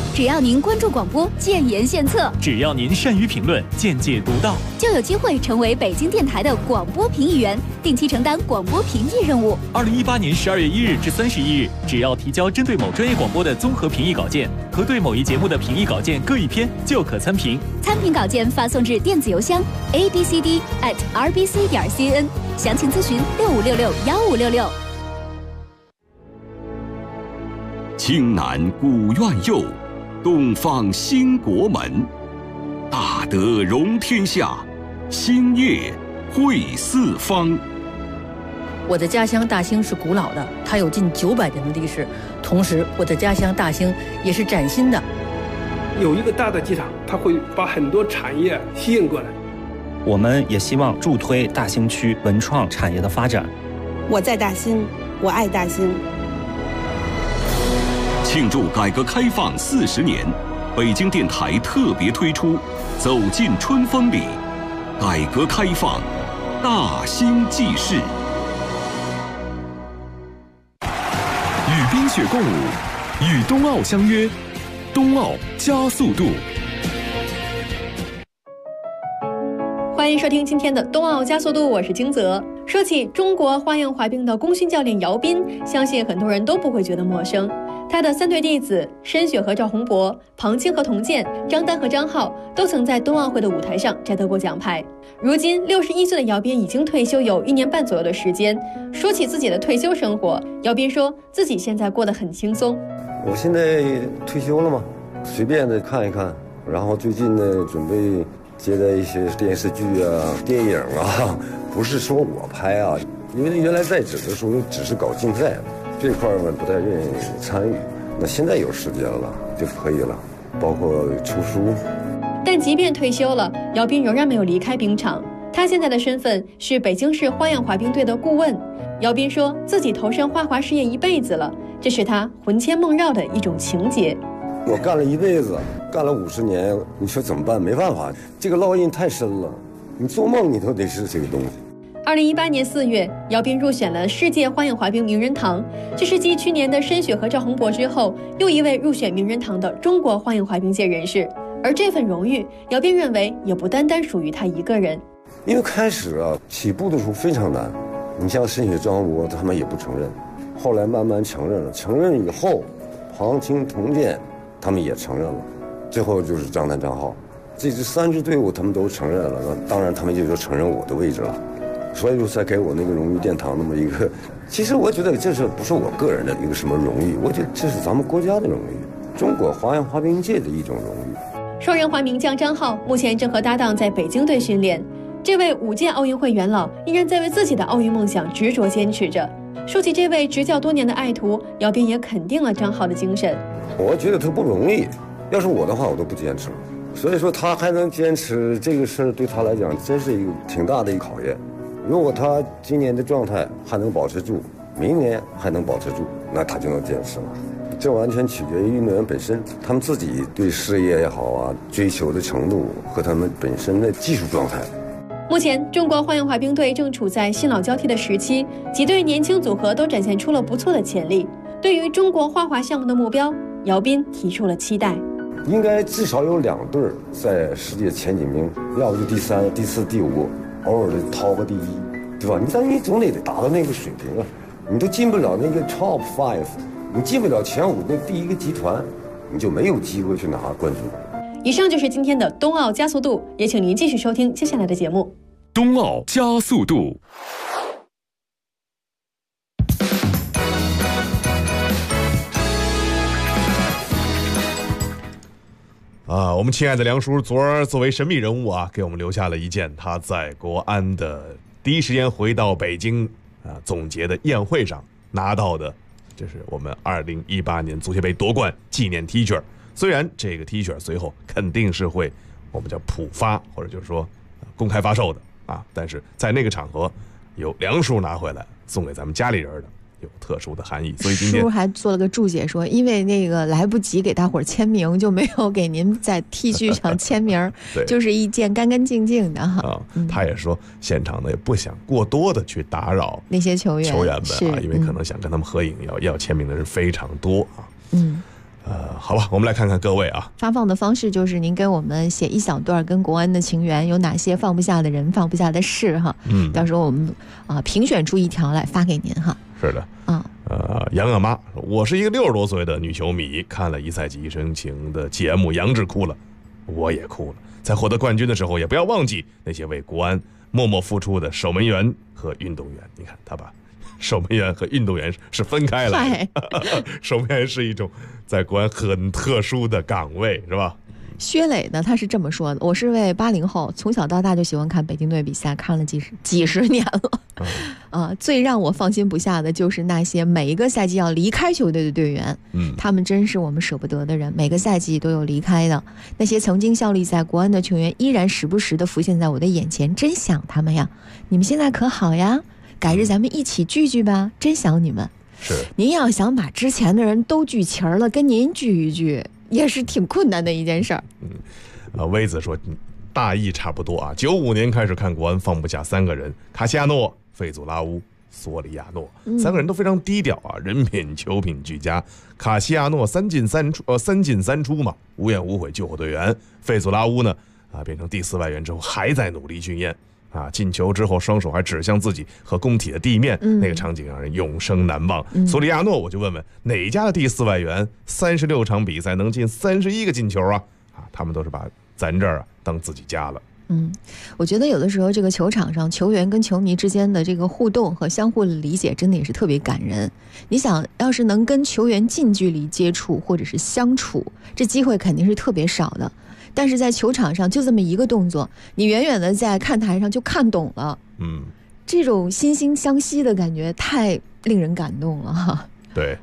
只要您关注广播，建言献策， 只要您善于评论，见解独到， 就有机会成为北京电台的广播评议员，定期承担广播评议任务。 2018年12月1日至31日，只要提交针对某专业广播的综合评议稿件和对某一节目的评议稿件各一篇，就可参评。 参评稿件发送至电子邮箱 abcd@rbc.cn， 详情咨询65661566。 青南古院右，东方兴国门。大德容天下，兴业惠四方。 我的家乡大兴是古老的，它有近900年的历史。同时，我的家乡大兴也是崭新的。 有一个大的机场，它会把很多产业吸引过来。 我们也希望助推大兴区文创产业的发展。 我在大兴，我爱大兴。 庆祝改革开放40年，北京电台特别推出《走进春风里》，改革开放大兴纪事。 与冰雪共舞，与冬奥相约，冬奥加速度。 欢迎收听今天的冬奥加速度，我是金泽。说起中国花样滑冰的功勋教练姚斌，相信很多人都不会觉得陌生。他的3对弟子申雪和赵宏博、庞青和童健、张丹和张浩都曾在冬奥会的舞台上摘得过奖牌。如今61岁的姚斌已经退休有1年半左右的时间。说起自己的退休生活，姚斌说自己现在过得很轻松。 我现在退休了嘛，随便的看一看，然后最近呢准备接待一些电视剧啊、电影啊，不是说我拍啊，因为原来在职的时候只是搞竞赛，这块我不太愿意参与。那现在有时间了就可以了，包括出书。 但即便退休了，姚斌仍然没有离开冰场。他现在的身份是北京市花样滑冰队的顾问。姚斌说自己投身花滑事业一辈子了，这是他魂牵梦绕的一种情结。 我干了一辈子，干了50年，你说怎么办？没办法，这个烙印太深了，你做梦你都得是这个东西。 2018年4月，姚斌入选了世界花样滑冰名人堂，这是继去年的申雪和赵宏博之后，又一位入选名人堂的中国花样滑冰界人士。而这份荣誉，姚斌认为也不单单属于他一个人。 因为开始啊，起步的时候非常难，你像申雪、赵宏博他们也不承认，后来慢慢承认了，承认以后，庞青、童健他们也承认了，最后就是张丹、张浩，这3支队伍他们都承认了，当然他们也就承认我的位置了。所以说才给我那个荣誉殿堂那么一个，其实我觉得这不是我个人的一个什么荣誉，我觉得这是咱们国家的荣誉，中国花样滑冰界的一种荣誉。 双人滑名将张浩目前正和搭档在北京队训练，这位5届奥运会元老依然在为自己的奥运梦想执着坚持着。说起这位执教多年的爱徒，姚斌也肯定了张浩的精神。 我觉得他不容易，要是我的话我都不坚持，所以说他还能坚持这个事儿，对他来讲真是一个挺大的一个考验。如果他今年的状态还能保持住，明年还能保持住，那他就能坚持了。这完全取决于运动员本身，他们自己对事业也好啊，追求的程度和他们本身的技术状态。 目前，中国花样滑冰队正处在新老交替的时期，几对年轻组合都展现出了不错的潜力。对于中国花滑项目的目标，姚斌提出了期待。 应该至少有2对在世界前几名，要不就第3、第4、第5。偶尔的掏个第1，对吧？你总得达到那个水平啊！你都进不了那个 top 5， 你进不了前5那第1个集团，你就没有机会去拿冠军。 以上就是今天的冬奥加速度，也请您继续收听接下来的节目。 冬奥加速度。 我们亲爱的梁叔昨儿作为神秘人物啊，给我们留下了一件他在国安的第一时间回到北京总结的宴会上拿到的，这是我们2018年足协杯夺冠纪念 T 恤。虽然这个 T 恤随后肯定是会我们叫普发，或者就是说公开发售的啊，但是在那个场合由梁叔拿回来送给咱们家里人的，有特殊的含义。所以今天叔还做了个注解说，因为那个来不及给大伙儿签名，就没有给您在 T 恤上签名就是一件干干净净的哈。 他也说现场呢也不想过多的去打扰那些球员们啊，因为可能想跟他们合影，要签名的人非常多啊。 好吧，我们来看看各位啊。 发放的方式就是您给我们写一小段跟国安的情缘，有哪些放不下的人、放不下的事哈。到时候我们评选出一条来发给您哈。 是的。杨阿妈，我是一个60多岁的女球迷，看了一赛季一生情的节目，杨志哭了，我也哭了。在获得冠军的时候，也不要忘记那些为国安默默付出的守门员和运动员。你看他把守门员和运动员是分开来的，守门员是一种在国安很特殊的岗位，是吧？ 薛磊呢，他是这么说的：我是位80后，从小到大就喜欢看北京队比赛，看了几十年了。最让我放心不下的就是那些每一个赛季要离开球队的队员，他们真是我们舍不得的人，每个赛季都有离开的。那些曾经效力在国安的球员，依然时不时的浮现在我的眼前，真想他们呀！你们现在可好呀？改日咱们一起聚聚吧，真想你们。 是， 您要想把之前的人都聚齐了，跟您聚一聚，也是挺困难的一件事儿。 威子说大意差不多啊。95年开始看国安，放不下3个人：卡西亚诺、费祖拉乌、索里亚诺。3个人都非常低调啊，人品球品俱佳。卡西亚诺3进3出嘛，无怨无悔救火队员。费祖拉乌呢变成第4外援之后还在努力训练。进球之后双手还指向自己和工体的地面，那个场景让人永生难忘。索里亚诺，我就问问哪家的第4外援36场比赛能进31个进球啊？他们都是把咱这儿当自己家了。 我觉得有的时候这个球场上球员跟球迷之间的这个互动和相互理解真的也是特别感人。你想要是能跟球员近距离接触或者是相处，这机会肯定是特别少的。但是在球场上就这么一个动作，你远远的在看台上就看懂了。这种惺惺相惜的感觉太令人感动了哈。 对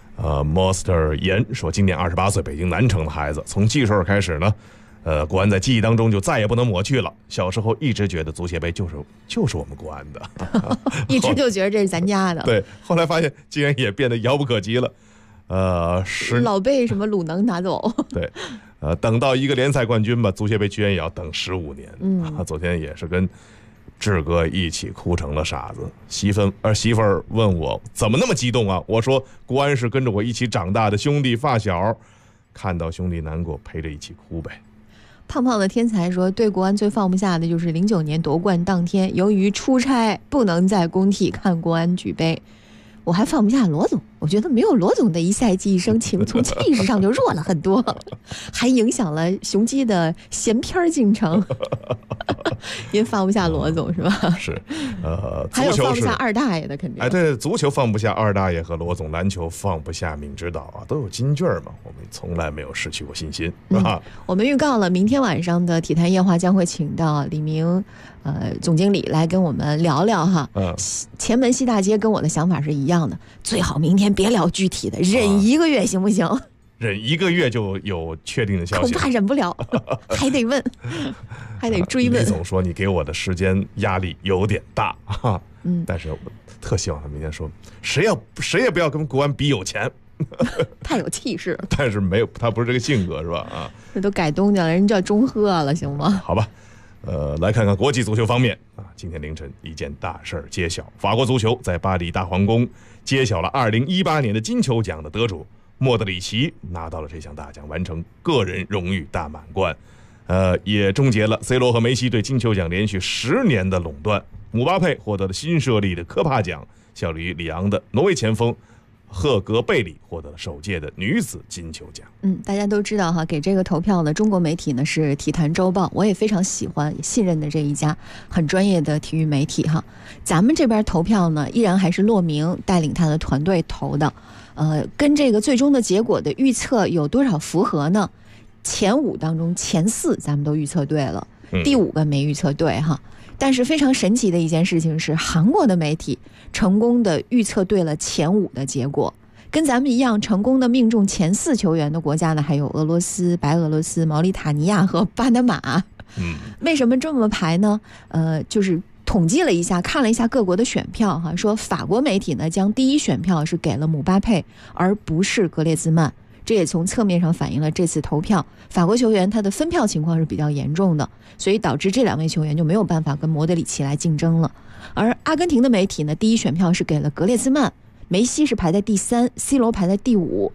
，Monster 严说今年28岁，北京南城的孩子，从记事儿开始呢，国安在记忆当中就再也不能抹去了。小时候一直觉得足协杯就是我们国安的， 一直就觉得这是咱家的。 对，后来发现竟然也变得遥不可及了。 老被什么鲁能拿走。对。 等到一个联赛冠军吧，足协杯居然也要等15年。昨天也是跟志哥一起哭成了傻子。媳妇儿问我怎么那么激动啊？我说国安是跟着我一起长大的兄弟发小，看到兄弟难过，陪着一起哭呗。 胖胖的天才说，对国安最放不下的就是09年夺冠当天，由于出差不能在工体看国安举杯。我还放不下罗总，我觉得没有罗总的一赛季一生情，从气势上就弱了很多，还影响了雄鸡的闲篇进程。您放不下罗总是吧？ 是， 还有放不下二大爷的肯定。 对，足球放不下二大爷和罗总，篮球放不下闵指导啊，都有金句嘛，我们从来没有失去过信心，是吧？ 我们预告了明天晚上的体坛夜话将会请到李明总经理来跟我们聊聊哈。前门西大街跟我的想法是一样的，最好明天别聊具体的，忍1个月行不行？ 忍1个月就有确定的消息？ 恐怕忍不了，还得问，还得追问。 李总说你给我的时间压力有点大哈，但是我特希望他明天说谁也不要跟国安比有钱。 太有气势， 但是没有，他不是这个性格是吧？ 这都改东家了，人叫中赫了，行吗？ 好吧。来看看国际足球方面啊，今天凌晨一件大事揭晓，法国足球在巴黎大皇宫揭晓了2018年的金球奖的得主莫德里奇拿到了这项大奖，完成个人荣誉大满贯，也终结了 C 罗和梅西对金球奖连续10年的垄断。姆巴佩获得了新设立的科帕奖，效力于里昂的挪威前锋赫格贝里获得了首届的女子金球奖。 大家都知道哈，给这个投票的中国媒体呢是体坛周报，我也非常喜欢也信任的这一家很专业的体育媒体哈。咱们这边投票呢依然还是骆明带领他的团队投的，跟这个最终的结果的预测有多少符合呢？前5当中前4咱们都预测对了，第5个没预测对哈。但是非常神奇的一件事情是，韩国的媒体成功的预测对了前5的结果，跟咱们一样成功的命中前4球员的国家呢，还有俄罗斯、白俄罗斯、毛里塔尼亚和巴拿马。为什么这么排呢？就是统计了一下，看了一下各国的选票哈，说法国媒体呢将第1选票是给了姆巴佩，而不是格列兹曼。这也从侧面上反映了这次投票法国球员他的分票情况是比较严重的，所以导致这2位球员就没有办法跟莫德里奇来竞争了。而阿根廷的媒体呢，第1选票是给了格列兹曼，梅西是排在第3，C 罗排在第5，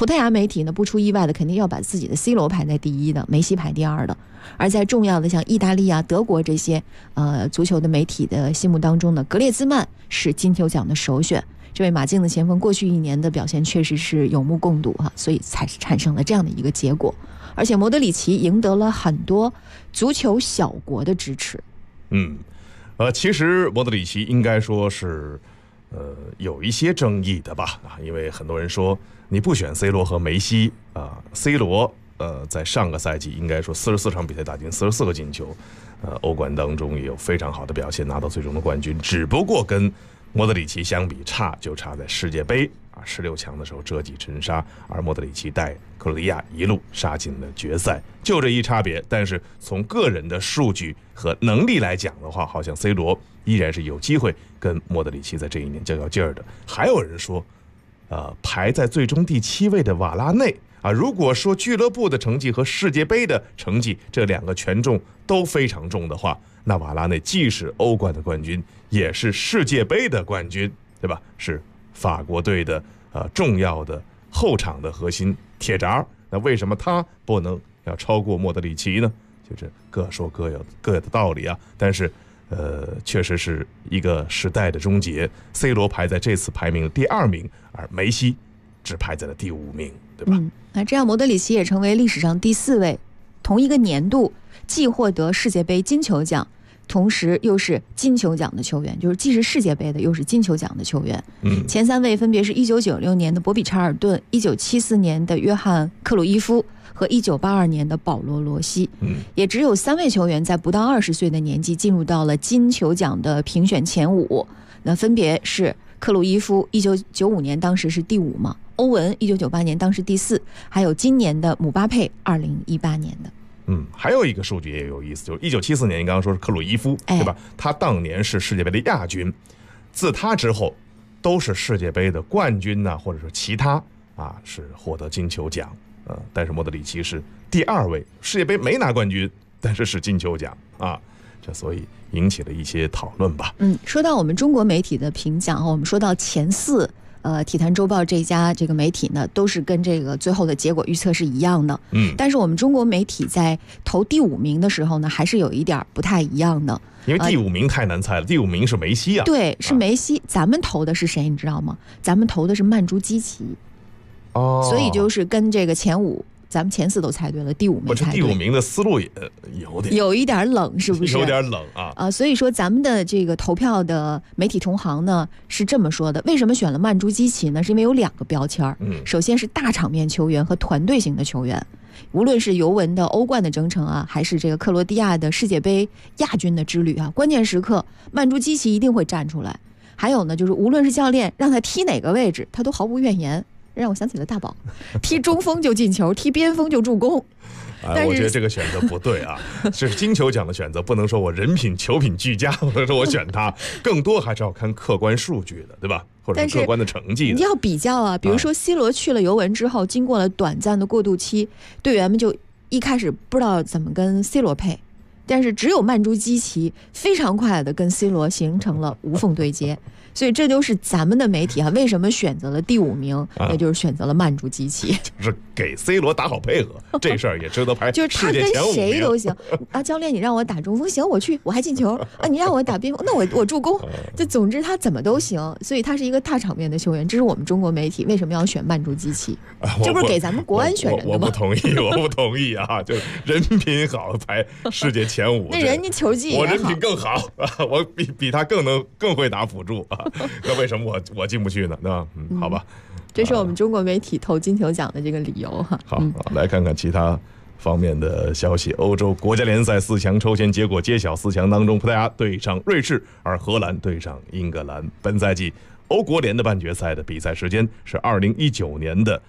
葡萄牙媒体呢，不出意外的肯定要把自己的 C 罗排在第一的，梅西排第二的。而在重要的像意大利啊、德国这些足球的媒体的心目当中呢，格列兹曼是金球奖的首选。这位马竞的前锋过去1年的表现确实是有目共睹啊，所以才产生了这样的一个结果。而且莫德里奇赢得了很多足球小国的支持。 其实莫德里奇应该说是有一些争议的吧因为很多人说你不选 C 罗和梅西C 罗在上个赛季应该说44场比赛打进44个进球，欧冠当中也有非常好的表现，拿到最终的冠军。只不过跟莫德里奇相比就差在世界杯16强的时候折戟沉沙，而莫德里奇带克罗地亚一路杀进了决赛，就这一差别。但是从个人的数据和能力来讲的话，好像 C 罗依然是有机会跟莫德里奇在这一年较劲儿的。还有人说排在最终第7位的瓦拉内如果说俱乐部的成绩和世界杯的成绩这2个权重都非常重的话，那瓦拉内既是欧冠的冠军，也是世界杯的冠军，对吧？是法国队的重要的后场的核心铁闸。那为什么他不能要超过莫德里奇呢？就是各说各有的道理但是确实是一个时代的终结。C 罗排在这次排名的第2名，而梅西只排在了第5名，对吧？ 那这样莫德里奇也成为历史上第4位同一个年度既获得世界杯金球奖，同时又是金球奖的球员，就是既是世界杯的又是金球奖的球员。前3位分别是1996年的博比查尔顿、1974年的约翰克鲁伊夫和1982年的保罗罗西。也只有3位球员在不到20岁的年纪进入到了金球奖的评选前5，那分别是克鲁伊夫1995年当时是第5嘛，欧文1998年当时第4，还有今年的姆巴佩2018年的。 还有一个数据也有意思，就是1974年你刚刚说是克鲁伊夫，对吧？他当年是世界杯的亚军，自他之后都是世界杯的冠军或者说其他是获得金球奖。但是莫德里奇是第2位，世界杯没拿冠军，但是金球奖这所以引起了一些讨论吧。 说到我们中国媒体的评奖我们说到前4。体坛周报这家这个媒体呢，都是跟这个最后的结果预测是一样的。但是我们中国媒体在投第5名的时候呢，还是有一点不太一样的。 因为第5名太难猜了，第5名是梅西对，是梅西。咱们投的是谁，你知道吗？咱们投的是曼朱基奇。所以就是跟这个前5。咱们前4都猜对了，第5没猜对。 第5名的思路也有一点冷，是不是？ 有点冷所以说咱们的这个投票的媒体同行呢是这么说的：为什么选了曼朱基奇呢？是因为有2个标签。首先是大场面球员和团队型的球员，无论是尤文的欧冠的征程还是这个克罗地亚的世界杯亚军的之旅关键时刻曼朱基奇一定会站出来。还有呢，就是无论是教练让他踢哪个位置，他都毫无怨言。让我想起了大宝，踢中锋就进球，踢边锋就助攻。 我觉得这个选择不对这是金球奖的选择，不能说我人品球品俱佳，或者说我选他，更多还是要看客观数据的，对吧？或者是客观的成绩的。 你要比较比如说 C 罗去了尤文之后，经过了短暂的过渡期，队员们就一开始不知道怎么跟 C 罗配，但是只有曼朱基奇非常快的跟 C 罗形成了无缝对接。所以这就是咱们的媒体为什么选择了第5名，也就是选择了曼朱基奇， 就是给 C 罗打好配合，这事儿也值得排就是他跟谁都行教练你让我打中锋行，我去，我还进球你让我打边锋，那我助攻，就总之他怎么都行。所以他是一个大场面的球员，这是我们中国媒体为什么要选曼朱基奇，这不是给咱们国安选人的吗？ 我不同意，我不同意就是人品好排世界前5， 那人家球技也好， 我人品更好我比他更会打辅助那为什么我进不去呢？对吧？好吧， 这是我们中国媒体投金球奖的这个理由好，来看看其他方面的消息。欧洲国家联赛4强抽签结果揭晓，4强当中，葡萄牙对上瑞士，而荷兰对上英格兰。本赛季欧国联的半决赛的比赛时间是2019年的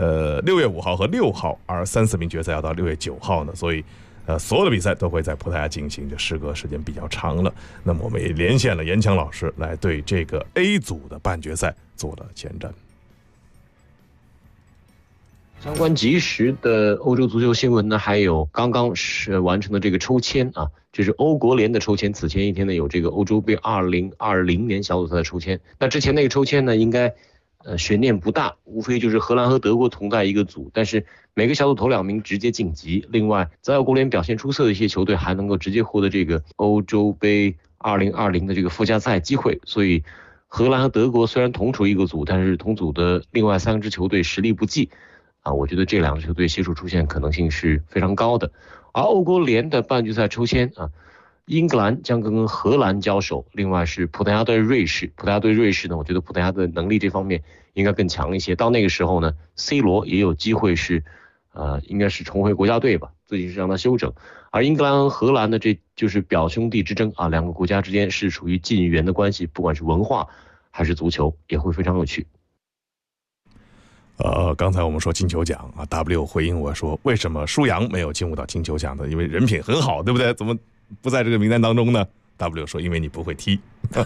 6月5号和6号，而3、4名决赛要到6月9号呢，所以所有的比赛都会在葡萄牙进行，就时隔时间比较长了。那么我们也连线了严强老师，来对这个 A 组的半决赛做了前瞻。 相关及时的欧洲足球新闻呢，还有刚刚是完成的这个抽签就是欧国联的抽签。此前一天呢，有这个欧洲杯2020年小组赛的抽签。那之前那个抽签呢，应该悬念不大，无非就是荷兰和德国同在一个组，但是每个小组头2名直接晋级。另外，在欧国联表现出色的一些球队还能够直接获得这个欧洲杯2020的这个附加赛机会。所以，荷兰和德国虽然同处一个组，但是同组的另外3支球队实力不济啊，我觉得这2支球队携手出现可能性是非常高的。而欧国联的半决赛抽签啊，英格兰将跟荷兰交手，另外是葡萄牙对瑞士。葡萄牙对瑞士呢，我觉得葡萄牙的能力这方面应该更强一些。到那个时候呢 ，C 罗也有机会是，应该是重回国家队吧，最近是让他休整。而英格兰和荷兰呢，这就是表兄弟之争啊，两个国家之间是处于近缘的关系，不管是文化还是足球，也会非常有趣。 刚才我们说金球奖啊 ，W 回应我说，为什么舒扬没有进入到金球奖呢？因为人品很好，对不对？怎么不在这个名单当中呢 ？W 说，因为你不会踢。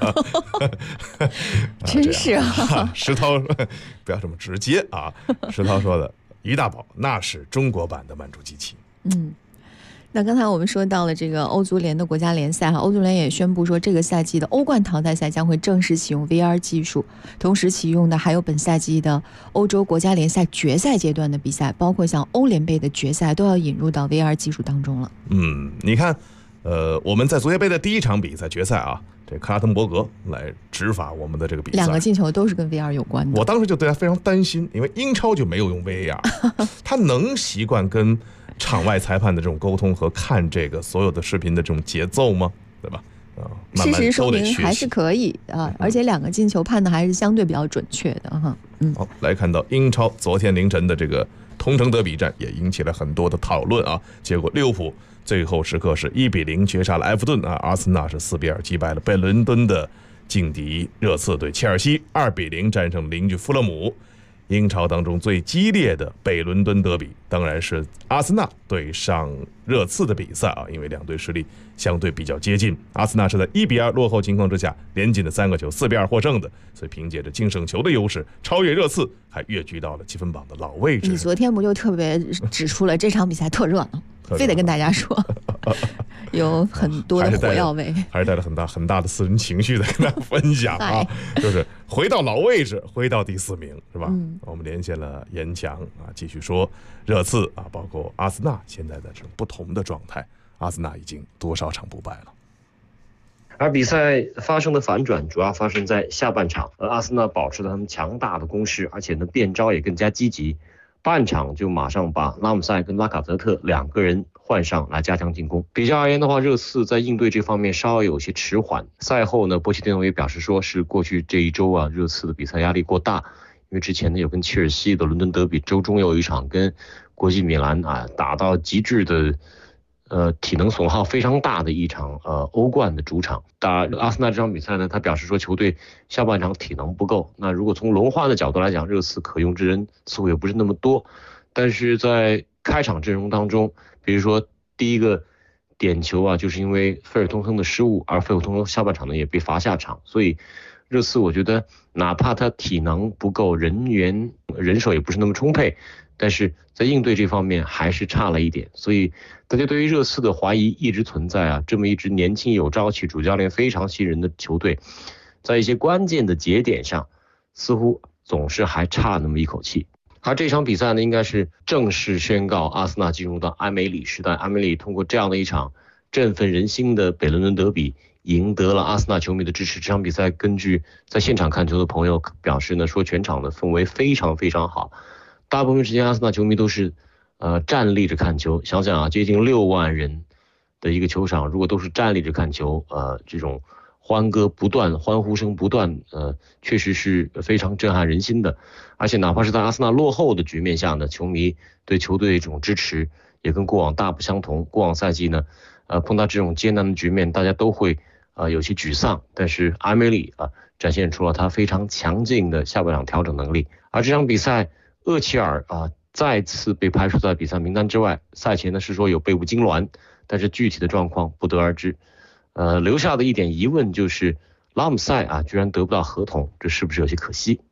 真是啊！ 石涛不要这么直接啊！石涛说的，于大宝那是中国版的慢煮机器。 那刚才我们说到了这个欧足联的国家联赛哈，欧足联也宣布说，这个赛季的欧冠淘汰赛将会正式启用 VR 技术，同时启用的还有本赛季的欧洲国家联赛决赛阶段的比赛，包括像欧联杯的决赛都要引入到 VR 技术当中了。 你看，我们在足协杯的第1场比赛决赛啊，这克拉滕伯格来执法我们的这个比赛，2 个进球都是跟 VR 有关的。 我当时就对他非常担心，因为英超就没有用 VAR， 他能习惯跟场外裁判的这种沟通和看这个所有的视频的这种节奏吗？对吧？ 事实说明还是可以啊，而且2个进球判的还是相对比较准确的哈。 好，来看到英超昨天凌晨的这个同城德比战也引起了很多的讨论啊。结果利物浦最后时刻是1-0绝杀了埃弗顿啊，阿森纳是4-2击败了北伦敦的劲敌热刺队，切尔西2-0战胜邻居富勒姆。英超当中最激烈的北伦敦德比当然是阿森纳对上热刺的比赛啊，因为2队实力相对比较接近，阿森纳是在1-2落后情况之下连进的3个球4-2获胜的，所以凭借着净胜球的优势超越热刺，还跃居到了积分榜的老位置。 你昨天不就特别指出了这场比赛特热闹，非得跟大家说有很多的火药味， 还是带了很大的私人情绪的跟大家分享啊，就是回到老位置，回到第4名是吧？我们连线了严强啊，继续说热刺啊，包括阿森纳现在的这种不同的状态，阿森纳已经多少场不败了。 而比赛发生的反转主要发生在下半场，阿森纳保持了他们强大的攻势，而且呢变招也更加积极。半场就马上把拉姆塞跟拉卡泽特2个人换上来加强进攻。比较而言的话，热刺在应对这方面稍微有些迟缓。赛后呢，波切蒂诺也表示说，是过去这一周啊，热刺的比赛压力过大，因为之前呢有跟切尔西的伦敦德比，周中有一场跟国际米兰啊打到极致的。体能损耗非常大的一场欧冠的主场打阿森纳这场比赛呢，他表示说球队下半场体能不够。那如果从轮换的角度来讲，热刺可用之人似乎也不是那么多，但是在开场阵容当中，比如说第一个点球啊，就是因为菲尔通亨的失误，而菲尔通亨下半场呢也被罚下场，所以热刺我觉得哪怕他体能不够，人手也不是那么充沛，但是在应对这方面还是差了一点，所以大家对于热刺的怀疑一直存在啊。这么一支年轻有朝气、主教练非常信任的球队，在一些关键的节点上，似乎总是还差那么一口气。而这场比赛呢，应该是正式宣告阿森纳进入到埃梅里时代。埃梅里通过这样的一场振奋人心的北伦敦德比，赢得了阿森纳球迷的支持。这场比赛根据在现场看球的朋友表示呢，说全场的氛围非常非常好。大部分时间阿森纳球迷都是站立着看球，想想啊，接近6万人的一个球场，如果都是站立着看球，这种欢歌不断，欢呼声不断，确实是非常震撼人心的。而且哪怕是在阿森纳落后的局面下呢，球迷对球队这种支持也跟过往大不相同。过往赛季呢，碰到这种艰难的局面，大家都会有些沮丧，但是埃梅里展现出了他非常强劲的下半场调整能力。而这场比赛，厄齐尔再次被排除在比赛名单之外。赛前呢是说有背部痉挛，但是具体的状况不得而知。留下的一点疑问就是拉姆塞居然得不到合同，这是不是有些可惜？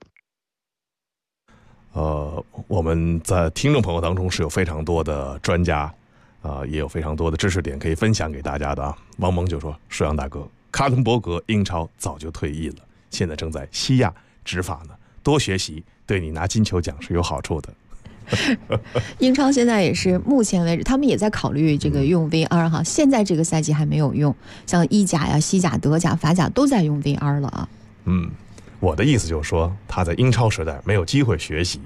我们在听众朋友当中是有非常多的专家也有非常多的知识点可以分享给大家的啊。王蒙就说，舒扬大哥，卡滕伯格英超早就退役了，现在正在西亚执法呢， 多学习，对你拿金球奖是有好处的。 英超现在也是目前为止，他们也在考虑这个用 VR 哈，现在这个赛季还没有用，像意甲呀、西甲、德甲、法甲都在用 VR 了啊。 我的意思就是说，他在英超时代没有机会学习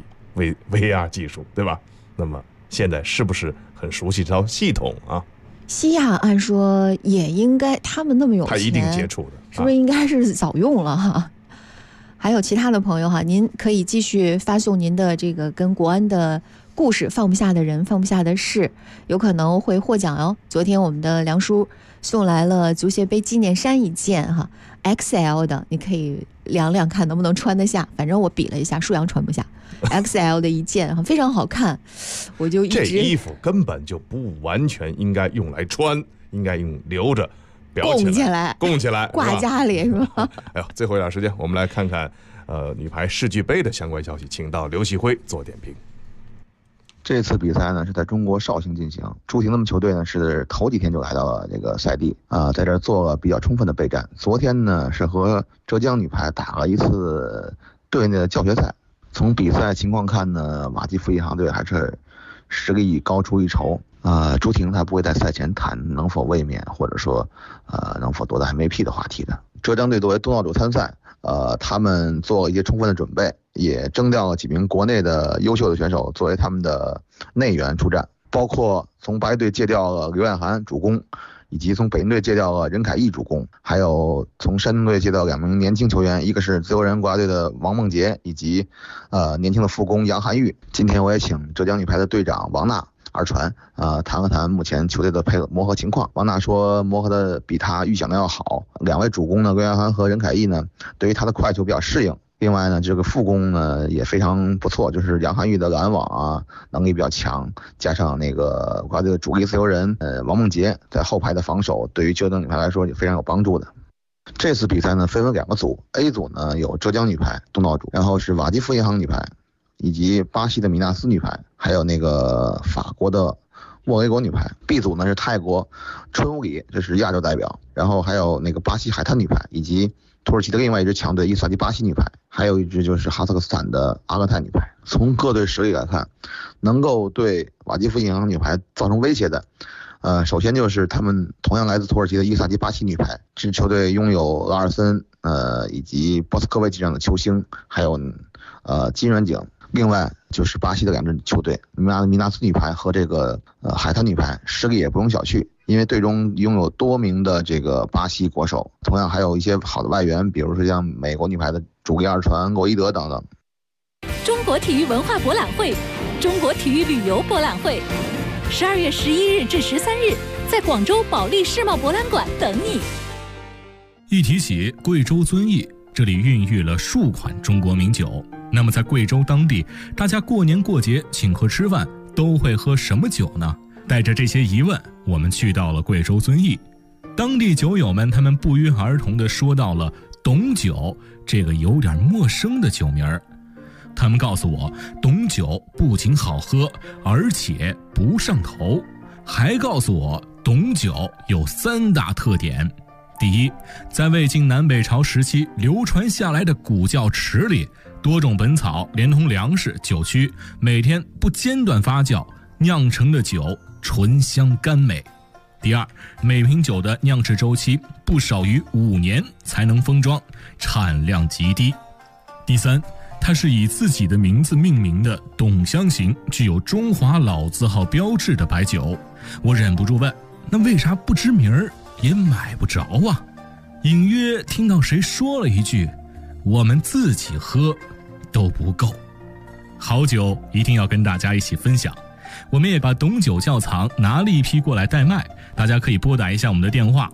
VR 技术，对吧？那么现在是不是很熟悉这套系统啊？ 西亚按说也应该，他们那么有钱， 他一定接触的， 是不是应该是早用了哈？还有其他的朋友哈，您可以继续发送您的这个跟国安的故事，放不下的人，放不下的事，有可能会获奖哦。昨天我们的梁叔送来了足协杯纪念衫一件哈 ，XL 的，你可以量量看能不能穿得下。反正我比了一下，舒阳穿不下。XL 的一件非常好看，我就一直这衣服根本就不完全应该用来穿，应该用留着。供起来， 挂家里是吧？ 哎呦，最后一点时间，我们来看看女排世俱杯的相关消息，请到刘锡辉做点评。 这次比赛呢是在中国绍兴进行，朱婷他们球队呢是头几天就来到了这个赛地在这做了比较充分的备战。昨天呢是和浙江女排打了一次队内的教学赛。从比赛情况看呢，马基夫银行队还是实力高出一筹。朱婷她不会在赛前谈能否卫冕或者说能否夺得 MVP 的话题的。浙江队作为东道主参赛，他们做了一些充分的准备，也征调了几名国内的优秀的选手作为他们的内援出战，包括从白队借调了刘艳涵主攻，以及从北京队借调了任凯毅主攻，还有从山东队借调2名年轻球员，一个是自由人国家队的王梦洁，以及年轻的副攻杨涵玉。今天我也请浙江女排的队长王娜而传谈了谈目前球队的磨合情况。王娜说磨合的比他预想的要好，2位主攻呢，刘艳涵和任凯毅呢，对于他的快球比较适应。另外呢，这个副攻呢也非常不错，就是杨涵玉的拦网能力比较强，加上那个国家队的主力自由人王梦洁在后排的防守，对于浙江女排来说也非常有帮助的。这次比赛呢分为2个组 ，A 组呢有浙江女排东道主，然后是瓦基夫银行女排，以及巴西的米纳斯女排，还有那个法国的莫雷国女排。 B 组呢是泰国春乌里，这是亚洲代表，然后还有那个巴西海滩女排，以及土耳其的另外一支强队伊斯塔利巴西女排，还有一支就是哈萨克斯坦的阿勒泰女排。从各队实力来看，能够对瓦基夫银行女排造成威胁的首先就是他们同样来自土耳其的伊斯塔利巴西女排，这支球队拥有拉尔森以及波斯科维奇这样的球星，还有金软景。另外就是巴西的2支球队米纳斯女排和这个海滩女排，实力也不容小觑，因为队中拥有多名的这个巴西国手，同样还有一些好的外援，比如说像美国女排的主力二传洛伊德等等。 中国体育文化博览会、中国体育旅游博览会，12月11日至13日在广州保利世贸博览馆等你。 一提起贵州遵义，这里孕育了数款中国名酒。那么在贵州当地，大家过年过节请客吃饭都会喝什么酒呢？带着这些疑问，我们去到了贵州遵义。当地酒友们他们不约而同地说到了董酒这个有点陌生的酒名儿。他们告诉我，董酒不仅好喝，而且不上头，还告诉我董酒有3大特点。第一，在魏晋南北朝时期流传下来的古窖池里，多种本草连同粮食、酒曲，每天不间断发酵酿成的酒醇香甘美。第二，每瓶酒的酿制周期不少于5年才能封装，产量极低。第三，它是以自己的名字命名的董香型，具有中华老字号标志的白酒。我忍不住问，那为啥不知名儿也买不着啊？隐约听到谁说了一句，我们自己喝都不够。好酒一定要跟大家一起分享，我们也把董酒窖藏拿了一批过来代卖，大家可以拨打一下我们的电话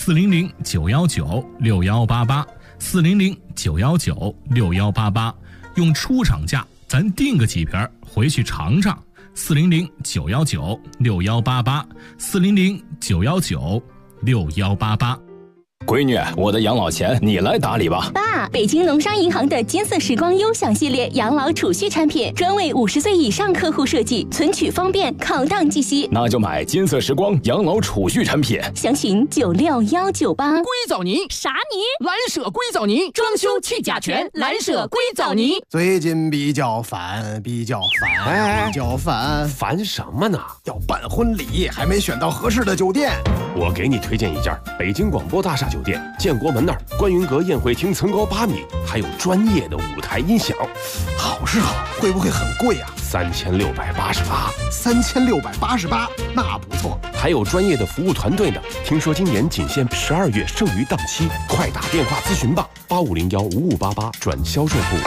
400-919-6188 400-919-6188，用出厂价咱订个几瓶回去尝尝。400-919-6188 400-919-6188。 闺女，我的养老钱你来打理吧。 爸，北京农商银行的金色时光优享系列养老储蓄产品，专为50岁以上客户设计，存取方便，考档计息。 那就买金色时光养老储蓄产品， 详询96198。 硅藻泥啥泥？ 蓝舍硅藻泥，装修去甲醛，蓝舍硅藻泥。 最近比较烦， 烦什么呢？ 要办婚礼，还没选到合适的酒店。 我给你推荐一家北京广播大厦酒店，建国门那儿观云阁宴会厅层高8米，还有专业的舞台音响。 好是好，会不会很贵啊 ？3688。 3688，那不错。 还有专业的服务团队呢。听说今年仅限12月剩余档期，快打电话咨询吧，85015588转销售部。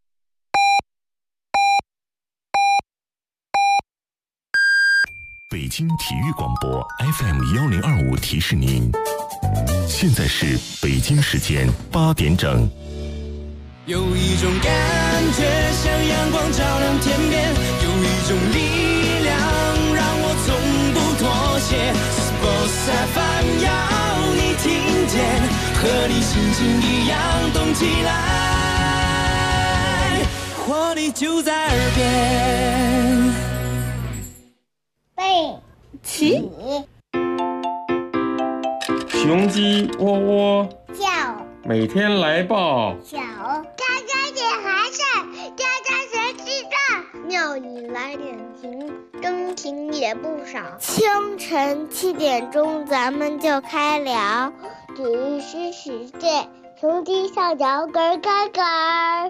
北京体育广播 FM1025提示您，现在是北京时间8点整。 有一种感觉像阳光照亮天边，有一种力量让我从不妥协。Sports FM 要你听见，和你心情一样动起来，活力就在耳边。 背起， 雄鸡喔喔叫， 每天来报小，家家点寒碜，家家学记账，庙里来点情，征情也不少。清晨7点钟咱们就开聊，只是世界，雄鸡上脚咯咯咯。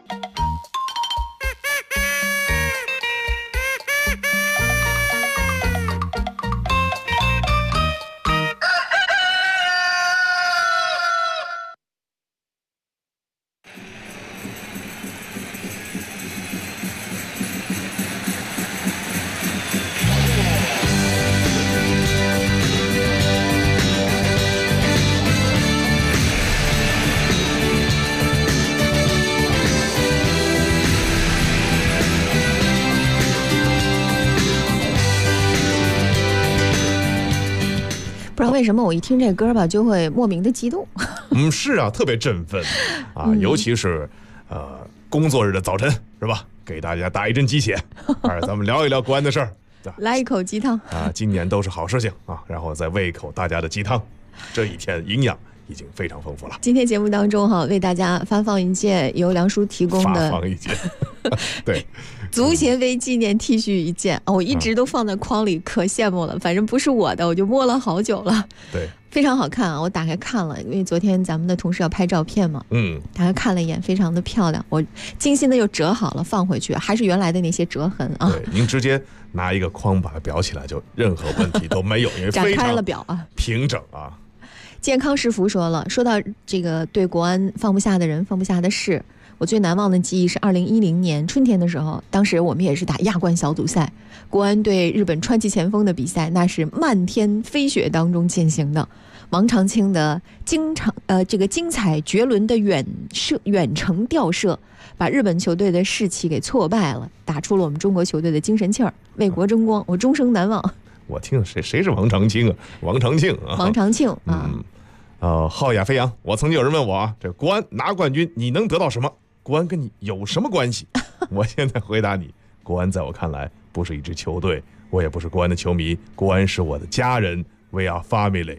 不知道为什么我一听这歌吧，就会莫名的激动。 是啊，特别振奋啊，尤其是工作日的早晨，是吧？给大家打一针鸡血，咱们聊一聊国安的事儿， 来一口鸡汤啊！今年都是好事情啊，然后再喂一口大家的鸡汤，这一天营养已经非常丰富了。 今天节目当中为大家发放一件由梁叔提供的发放一件对足协杯纪念 T 恤一件，我一直都放在筐里，可羡慕了。反正不是我的，我就摸了好久了。 对， 非常好看啊！我打开看了，因为昨天咱们的同事要拍照片嘛，打开看了一眼，非常的漂亮。我精心的又折好了，放回去，还是原来的那些折痕啊。 对，您直接拿一个框把它裱起来，就任何问题都没有，因为展开了裱啊， 平整啊。 健康是福说了，说到这个对国安放不下的人，放不下的事，我最难忘的记忆是2010年春天的时候，当时我们也是打亚冠小组赛，国安对日本川崎前锋的比赛，那是漫天飞雪当中进行的。王长青的精彩绝伦的远程吊射，把日本球队的士气给挫败了，打出了我们中国球队的精神气儿，为国争光，我终生难忘。 我听谁是王长青啊？王长庆啊， 王长庆啊。 皓雅飞扬，我曾经有人问我啊，这国安拿冠军你能得到什么？国安跟你有什么关系？我现在回答你，国安在我看来不是一支球队，我也不是国安的球迷，国安是我的家人 ，We are family。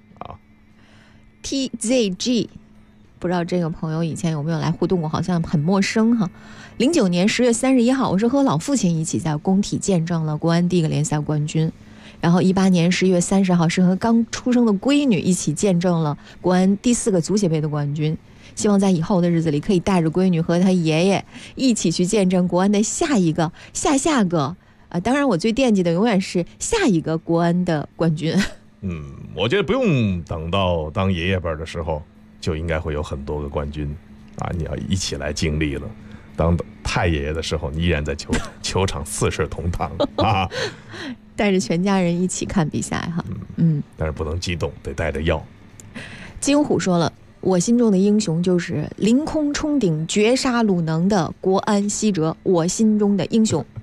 TZG， 不知道这个朋友以前有没有来互动过，好像很陌生哈。09年10月31号，我是和老父亲一起在工体见证了国安第一个联赛冠军。然后18年11月30号是和刚出生的闺女一起见证了国安第4个足协杯的冠军。希望在以后的日子里可以带着闺女和她爷爷一起去见证国安的下一个、下个当然我最惦记的永远是下一个国安的冠军。 我觉得不用等到当爷爷辈的时候，就应该会有很多个冠军啊！你要一起来经历了。当太爷爷的时候，你依然在球场四世同堂啊！ 带着全家人一起看比赛哈。 但是不能激动，得带着药。 金虎说了，我心中的英雄就是凌空冲顶绝杀鲁能的国安西哲，我心中的英雄。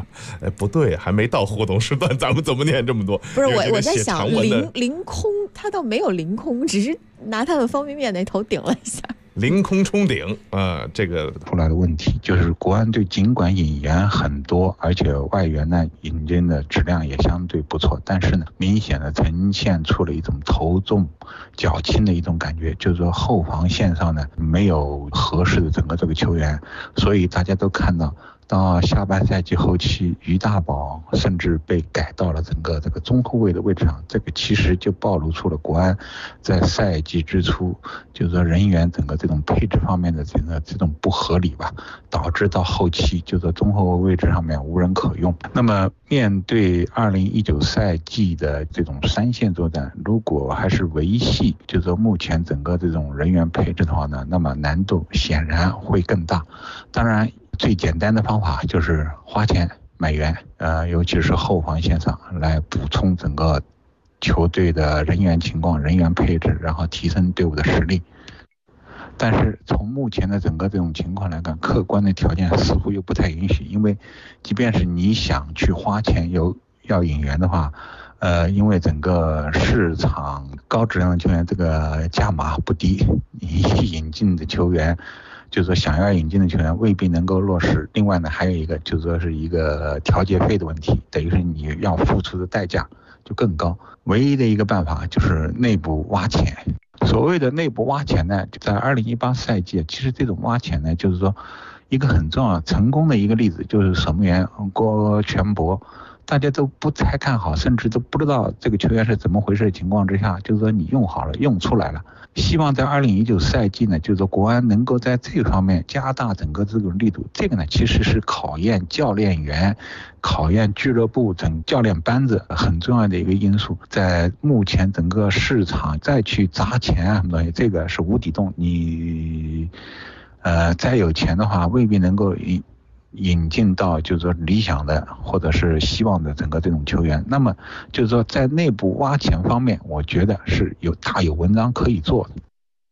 哎，不对，还没到互动时段，咱们怎么念这么多？ 不是我在想凌空，他倒没有凌空，只是拿他的方便面那头顶了一下。 凌空冲顶这个出来的问题就是国安队尽管引援很多，而且外援呢引进的质量也相对不错，但是呢明显的呈现出了一种头重脚轻的一种感觉，就是说后防线上呢没有合适的整个这个球员，所以大家都看到下半赛季后期，于大宝甚至被改到了整个这个中后卫的位置上，这个其实就暴露出了国安在赛季之初就是说人员整个这种配置方面的这种不合理吧，导致到后期就是说中后卫位置上面无人可用。那么面对2019赛季的这种3线作战，如果还是维系就是说目前整个这种人员配置的话呢，那么难度显然会更大。当然最简单的方法就是花钱买员，尤其是后防线上来补充整个球队的人员情况、人员配置，然后提升队伍的实力。但是从目前的整个这种情况来看，客观的条件似乎又不太允许，因为即便是你想去花钱要引援的话，因为整个市场高质量的球员这个价码不低，你引进的球员就是说想要引进的球员未必能够落实。另外呢，还有一个就是说是一个调节费的问题，等于是你要付出的代价就更高。唯一的一个办法就是内部挖钱。所谓的内部挖钱呢，在2018赛季，其实这种挖钱呢，就是说一个很重要成功的一个例子，就是守门员郭全博。大家都不太看好，甚至都不知道这个球员是怎么回事的情况之下，就是说你用好了，用出来了。希望在2019赛季呢，就是说国安能够在这方面加大整个这种力度。这个呢，其实是考验教练员、考验俱乐部整教练班子很重要的一个因素。在目前整个市场再去砸钱啊什么东西，这个是无底洞。你再有钱的话，未必能够引进到就是说理想的或者是希望的整个这种球员。那么就是说在内部挖钱方面，我觉得是大有文章可以做的。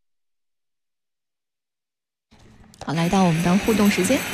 好，来到我们的互动时间。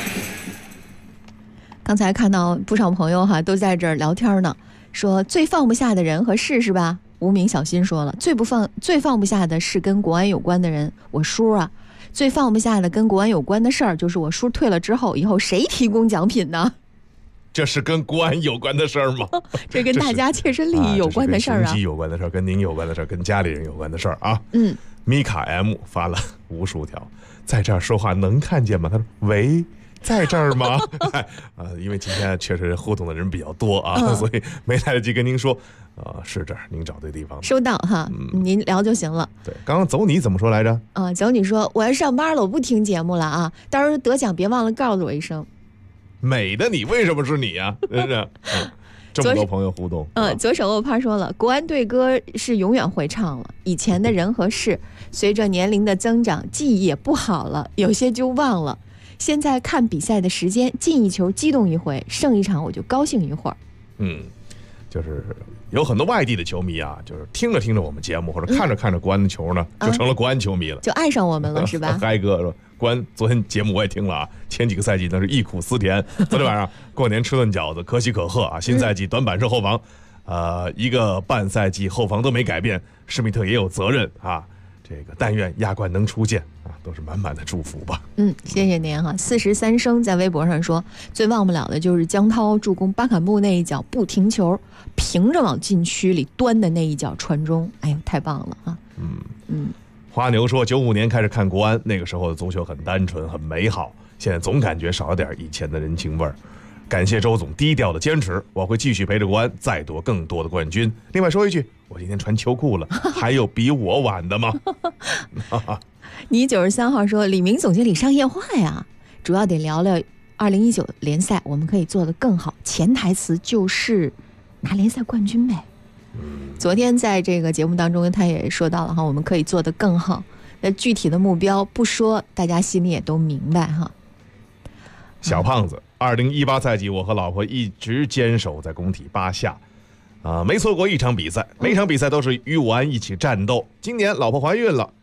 刚才看到不少朋友都在这儿聊天呢，说最放不下的人和事是吧？无名小新说了，最放不下的是跟国安有关的人，我叔啊。最放不下的跟国安有关的事儿，就是我叔退了之后，以后谁提供奖品呢？ 这是跟国安有关的事儿吗？ 这跟大家切身利益有关的事儿啊， 跟有关的事儿，跟您有关的事儿，跟家里人有关的事儿啊。米卡 M 发了无数条，在这儿说话能看见吗？他说喂，在这儿吗？因为今天确实互动的人比较多啊，所以没来得及跟您说。是这儿，您找对地方了。 收到哈，您聊就行了。 对，刚刚走你怎么说来着？ 走你说我要上班了，我不听节目了啊！到时候得奖别忘了告诉我一声。 美的你为什么是你呀？真是，这么多朋友互动。 左手握帕说了，国安队歌是永远会唱了，以前的人和事，随着年龄的增长，记忆也不好了，有些就忘了。现在看比赛的时间，进一球激动一回，胜一场我就高兴一会儿。 就是有很多外地的球迷啊，就是听着听着我们节目，或者看着看着国安的球呢，就成了国安球迷了， 就爱上我们了，是吧？ 嗨哥说，国安昨天节目我也听了啊，前几个赛季那是忆苦思甜，昨天晚上过年吃顿饺子，可喜可贺啊。新赛季短板是后防，一个半赛季后防都没改变，施密特也有责任啊。这个但愿亚冠能出现啊，都是满满的祝福吧。 谢谢您哈。43生在微博上说，最忘不了的就是江涛助攻巴坎布那一脚不停球，平着往禁区里端的那一脚传中，哎呦，太棒了啊！ 花牛说，95年开始看国安，那个时候的足球很单纯，很美好，现在总感觉少了点以前的人情味儿。感谢周总低调的坚持，我会继续陪着国安再夺更多的冠军。另外说一句，我今天穿秋裤了，还有比我晚的吗？ 你93号说，李明总经理上夜话呀，主要得聊聊2019联赛，我们可以做得更好，潜台词就是拿联赛冠军呗。昨天在这个节目当中他也说到了哈，我们可以做得更好，那具体的目标不说，大家心里也都明白哈。 小胖子，2018赛季我和老婆一直坚守在工体8下，没错过一场比赛，每场比赛都是与我安一起战斗。今年老婆怀孕了，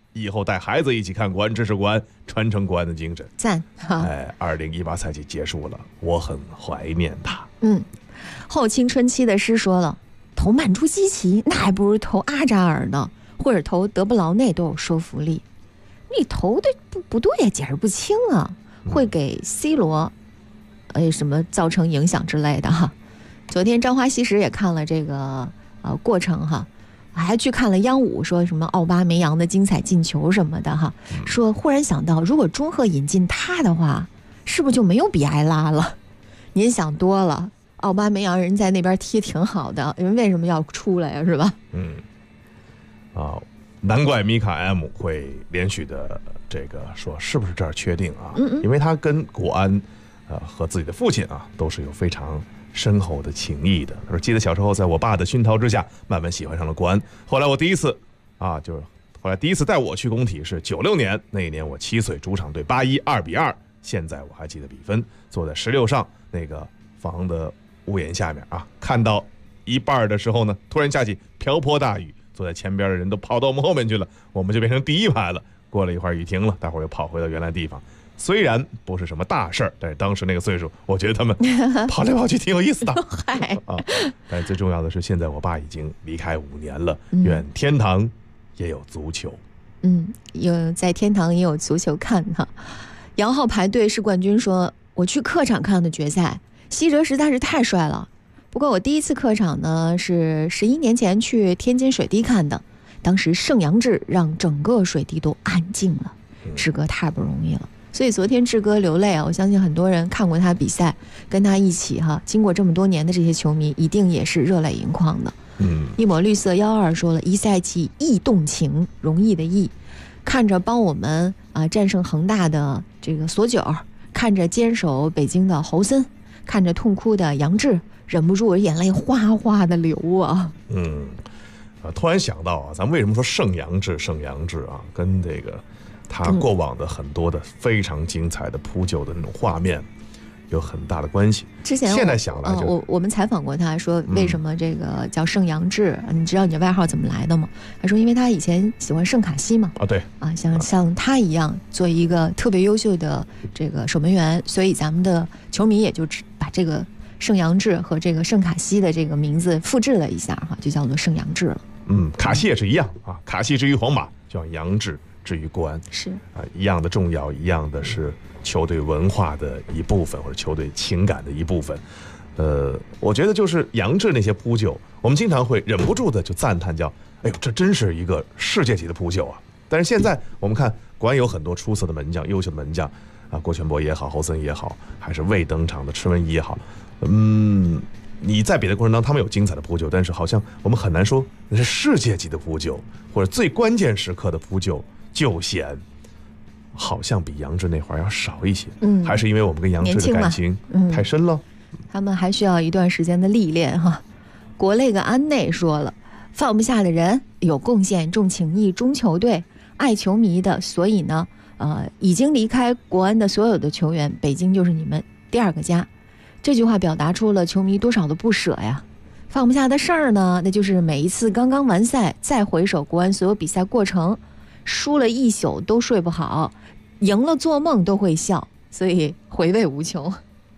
以后带孩子一起看国安知识馆，传承国安的精神。 赞！ 2018赛季结束了，我很怀念他。 后青春期的诗说了，投曼朱基奇那还不如投阿扎尔呢，或者投德布劳内都有说服力。你投的不对呀，解释不清啊，会给 C 罗什么造成影响之类的哈。昨天张华西什也看了这个过程哈，还去看了央五，说什么奥巴梅扬的精彩进球什么的哈，说忽然想到，如果中赫引进他的话，是不是就没有比埃拉了？您想多了，奥巴梅扬人在那边踢挺好的，人为什么要出来呀？是吧？ 难怪米卡 M 会连续的这个说是不是这儿确定啊？因为他跟国安和自己的父亲啊都是有非常深厚的情谊的。他说记得小时候在我爸的熏陶之下慢慢喜欢上了国安，后来第一次带我去工体是96年，那一年我7岁，主场对81，2-2，现在我还记得比分，坐在16上那个房的屋檐下面啊，看到一半的时候呢，突然下起瓢泼大雨，坐在前边的人都跑到我们后面去了，我们就变成第一排了。过了一会儿雨停了，大伙儿又跑回到原来地方。虽然不是什么大事儿，但是当时那个岁数，我觉得他们跑来跑去挺有意思的但是最重要的是，现在我爸已经离开5年了，愿天堂也有足球。 有在天堂也有足球看哈。杨浩排队是冠军说，我去客场看的决赛，西哲实在是太帅了。不过我第一次客场呢是11年前去天津水滴看的，当时盛阳志让整个水滴都安静了，志哥太不容易了。所以昨天志哥流泪啊，我相信很多人看过他比赛，跟他一起哈，经过这么多年的这些球迷一定也是热泪盈眶的。一抹绿色12说了，一赛季易动情，容易的易，看着帮我们战胜恒大的这个索九，看着坚守北京的侯森，看着痛哭的杨志，忍不住眼泪哗哗的流啊。 突然想到啊，咱们为什么说盛阳志啊，跟这个他过往的很多的非常精彩的扑救的那种画面有很大的关系。 之前现在想来我们采访过他，说为什么这个叫盛阳志，你知道你的外号怎么来的吗？他说因为他以前喜欢圣卡西嘛， 对啊，像他一样做一个特别优秀的这个守门员，所以咱们的球迷也就把这个盛阳志和这个圣卡西的这个名字复制了一下哈，就叫做盛阳志了。 卡西也是一样啊，卡西之于皇马，就像杨志至于国安， 是一样的重要，一样的是球队文化的一部分，或者球队情感的一部分。我觉得就是杨志那些扑救，我们经常会忍不住的就赞叹，叫哎呦，这真是一个世界级的扑救啊！但是现在我们看国安有很多出色的门将，优秀的门将啊，郭全博也好，侯森也好，还是未登场的池文怡也好，你在比的过程当中，他们有精彩的扑救，但是好像我们很难说那是世界级的扑救，或者最关键时刻的扑救救险，好像比杨志那会儿要少一些。还是因为我们跟杨志的感情太深了。 他们还需要一段时间的历练哈。国内个安内说了，放不下的人，有贡献、重情义、忠球队、爱球迷的，所以呢，已经离开国安的所有的球员，北京就是你们第2个家。这句话表达出了球迷多少的不舍呀！放不下的事儿呢，那就是每一次刚刚完赛，再回首国安所有比赛过程，输了一宿都睡不好，赢了做梦都会笑，所以回味无穷。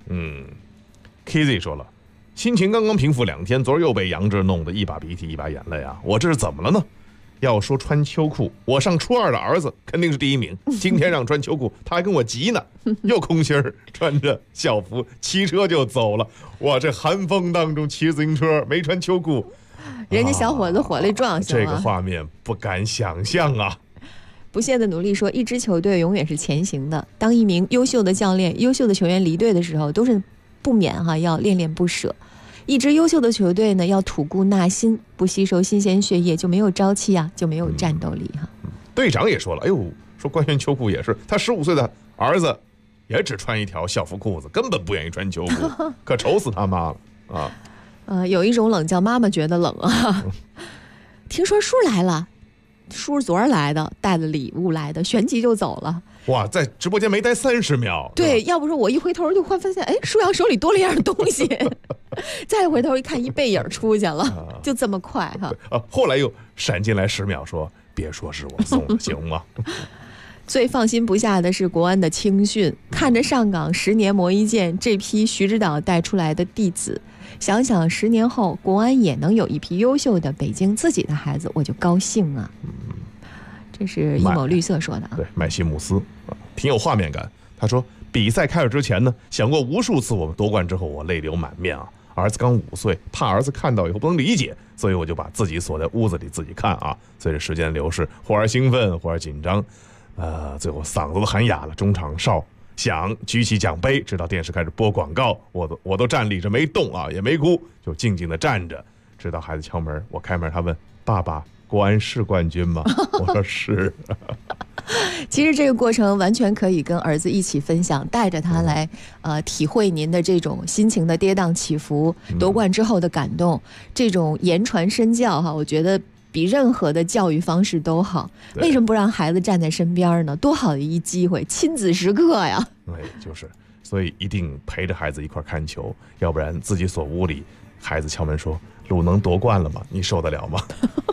Kizzy 说了，心情刚刚平复2天，昨儿又被杨志弄得一把鼻涕一把眼泪啊！我这是怎么了呢？要说穿秋裤，我上初2的儿子肯定是第1名。今天让穿秋裤，他还跟我急呢，又空心儿穿着校服骑车就走了。哇，这寒风当中骑自行车没穿秋裤， 人家小伙子火力壮， 这个画面不敢想象啊！ 不懈的努力说，一支球队永远是前行的。当一名优秀的教练、优秀的球员离队的时候，都是不免要恋恋不舍。一支优秀的球队呢，要吐故纳新，不吸收新鲜血液，就没有朝气啊，就没有战斗力哈。 队长也说了，哎呦，说官员秋裤也是，他15岁的儿子也只穿一条校服裤子，根本不愿意穿秋裤，可愁死他妈了啊！ 有一种冷叫妈妈觉得冷啊。听说叔来了，叔昨儿来的，带了礼物来的，旋即就走了。 哇，在直播间没待30秒。 对，要不说我一回头就发现，哎，舒阳手里多了一样东西，再回头一看，一背影出去了，就这么快哈。 后来又闪进来10秒说， 别说是我送的，行吗？ 最放心不下的是国安的青训，看着上岗10年磨一剑这批徐指导带出来的弟子，想想10年后国安也能有一批优秀的北京自己的孩子，我就高兴啊。这是一抹绿色说的啊。 对，麦西姆斯挺有画面感。他说，比赛开始之前呢，想过无数次我们夺冠之后我泪流满面啊。儿子刚5岁，怕儿子看到以后不能理解，所以我就把自己锁在屋子里自己看啊。随着时间流逝，忽而兴奋，忽而紧张，最后嗓子都喊哑了。中场哨响，举起奖杯，直到电视开始播广告，我都站立着没动啊，也没哭，就静静的站着，直到孩子敲门，我开门，他问爸爸，国安是冠军吗？我说是。 其实这个过程完全可以跟儿子一起分享，带着他来体会您的这种心情的跌宕起伏，夺冠之后的感动，这种言传身教哈，我觉得比任何的教育方式都好。为什么不让孩子站在身边呢？多好的一机会，亲子时刻呀！ 对，就是，所以一定陪着孩子一块看球，要不然自己锁屋里，孩子敲门说鲁能夺冠了吗？你受得了吗？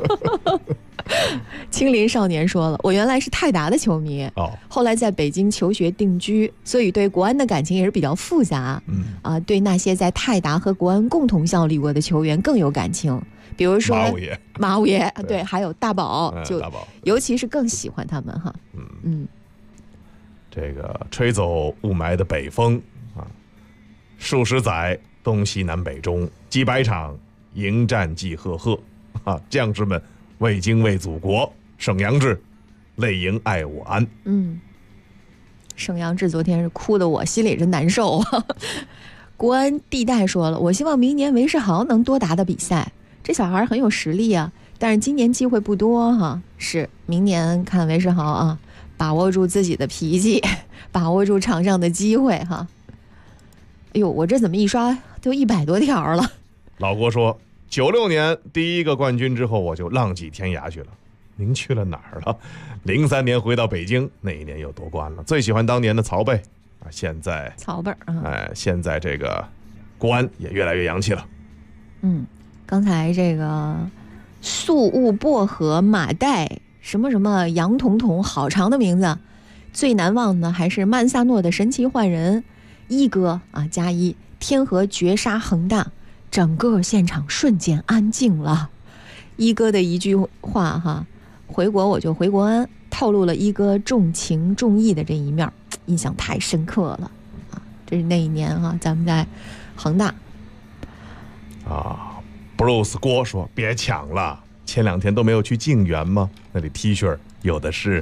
青林少年说了，我原来是泰达的球迷，后来在北京求学定居，所以对国安的感情也是比较复杂。对那些在泰达和国安共同效力过的球员更有感情，比如说马五爷，对，还有大宝，就尤其是更喜欢他们哈。 这个吹走雾霾的北风啊，数十载东西南北中，几百场迎战绩赫赫啊，将士们为京为祖国，沈阳志泪盈爱我安。 沈阳志昨天是哭得我心里真难受啊。国安地带说了，我希望明年韦世豪能多打打比赛，这小孩很有实力啊，但是今年机会不多哈。是，明年看韦世豪啊，把握住自己的脾气，把握住场上的机会哈。哎呦，我这怎么一刷就100多条了？ 老郭说，96年第1个冠军之后，我就浪迹天涯去了。您去了哪儿了？03年回到北京，那一年又夺冠了。最喜欢当年的曹贝啊，现在曹贝现在这个国安也越来越洋气了。 刚才这个素物薄荷马代什么什么杨彤彤，好长的名字。最难忘的还是曼萨诺的神奇换人，一哥啊加一，天河绝杀恒大。整个现场瞬间安静了，一哥的一句话哈，回国我就回国安，透露了一哥重情重义的这一面，印象太深刻了啊！这是那一年哈，咱们在恒大啊。Bruce 郭说别抢了，前2天都没有去静园吗？那里 T 恤有的是。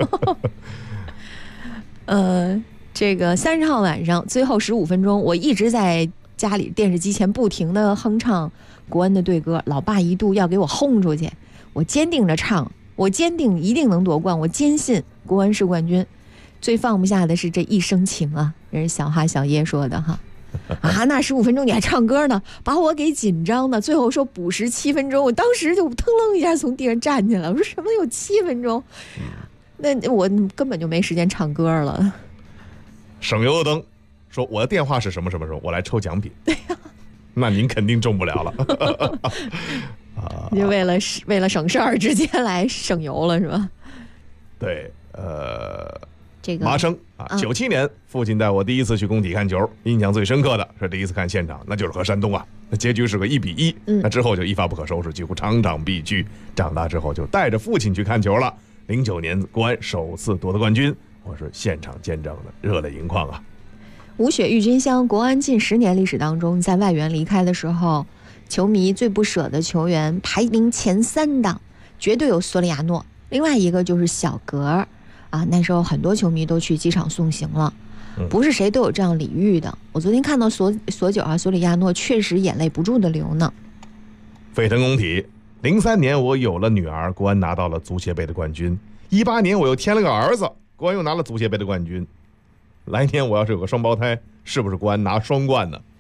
这个30号晚上最后15分钟，我一直在家里电视机前不停地哼唱国安的队歌，老爸一度要给我轰出去，我坚定着唱，我坚定一定能夺冠，我坚信国安是冠军。最放不下的是这一声情啊，这是小哈小叶说的哈。那15分钟你还唱歌呢，把我给紧张的。最后说补时7分钟，我当时就腾楞一下从地上站起来，我说什么有7分钟？那我根本就没时间唱歌了。 省油的灯说我的电话是什么什么时候，我来抽奖品。那您肯定中不了了。 就为了省事儿，直接来省油了是吧？ 对， 这个麻生啊，97年父亲带我第一次去工体看球，印象最深刻的是第一次看现场，那就是和山东啊，那结局是个1-1，那之后就一发不可收拾，几乎场场必去。长大之后就带着父亲去看球了。09年国安首次夺得冠军，我是现场见证的，热泪盈眶啊。 吴雪郁金香，国安近10年历史当中，在外援离开的时候，球迷最不舍的球员排名前3的绝对有索里亚诺，另外一个就是小格啊。那时候很多球迷都去机场送行了，不是谁都有这样礼遇的。我昨天看到索里亚诺确实眼泪不住的流呢。 沸腾工体，03年我有了女儿，国安拿到了足协杯的冠军。18年我又添了个儿子，国安又拿了足协杯的冠军。来年我要是有个双胞胎，是不是国安拿双冠呢？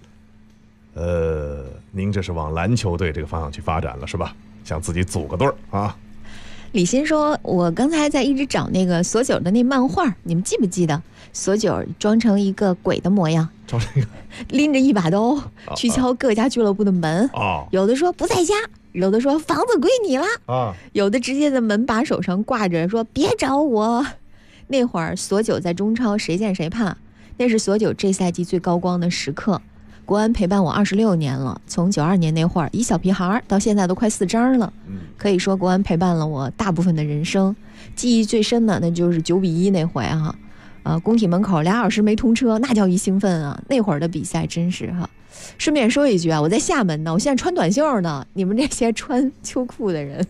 您这是往篮球队这个方向去发展了是吧？想自己组个队啊？ 李欣说，我刚才在一直找那个索九的那漫画，你们记不记得？索九装成一个鬼的模样， 装成一个拎着一把刀去敲各家俱乐部的门。有的说不在家， 有的说房子归你了啊， 有的直接在门把手上挂着说别找我。那会儿索9在中超谁见谁怕，那是索9这赛季最高光的时刻。国安陪伴我26年了，从92年那会儿一小屁孩到现在都快4张了，可以说国安陪伴了我大部分的人生。记忆最深的那就是9-1那回哈，工体门口2小时没通车，那叫一兴奋啊！那会儿的比赛真是哈。顺便说一句啊，我在厦门呢，我现在穿短袖呢，你们这些穿秋裤的人。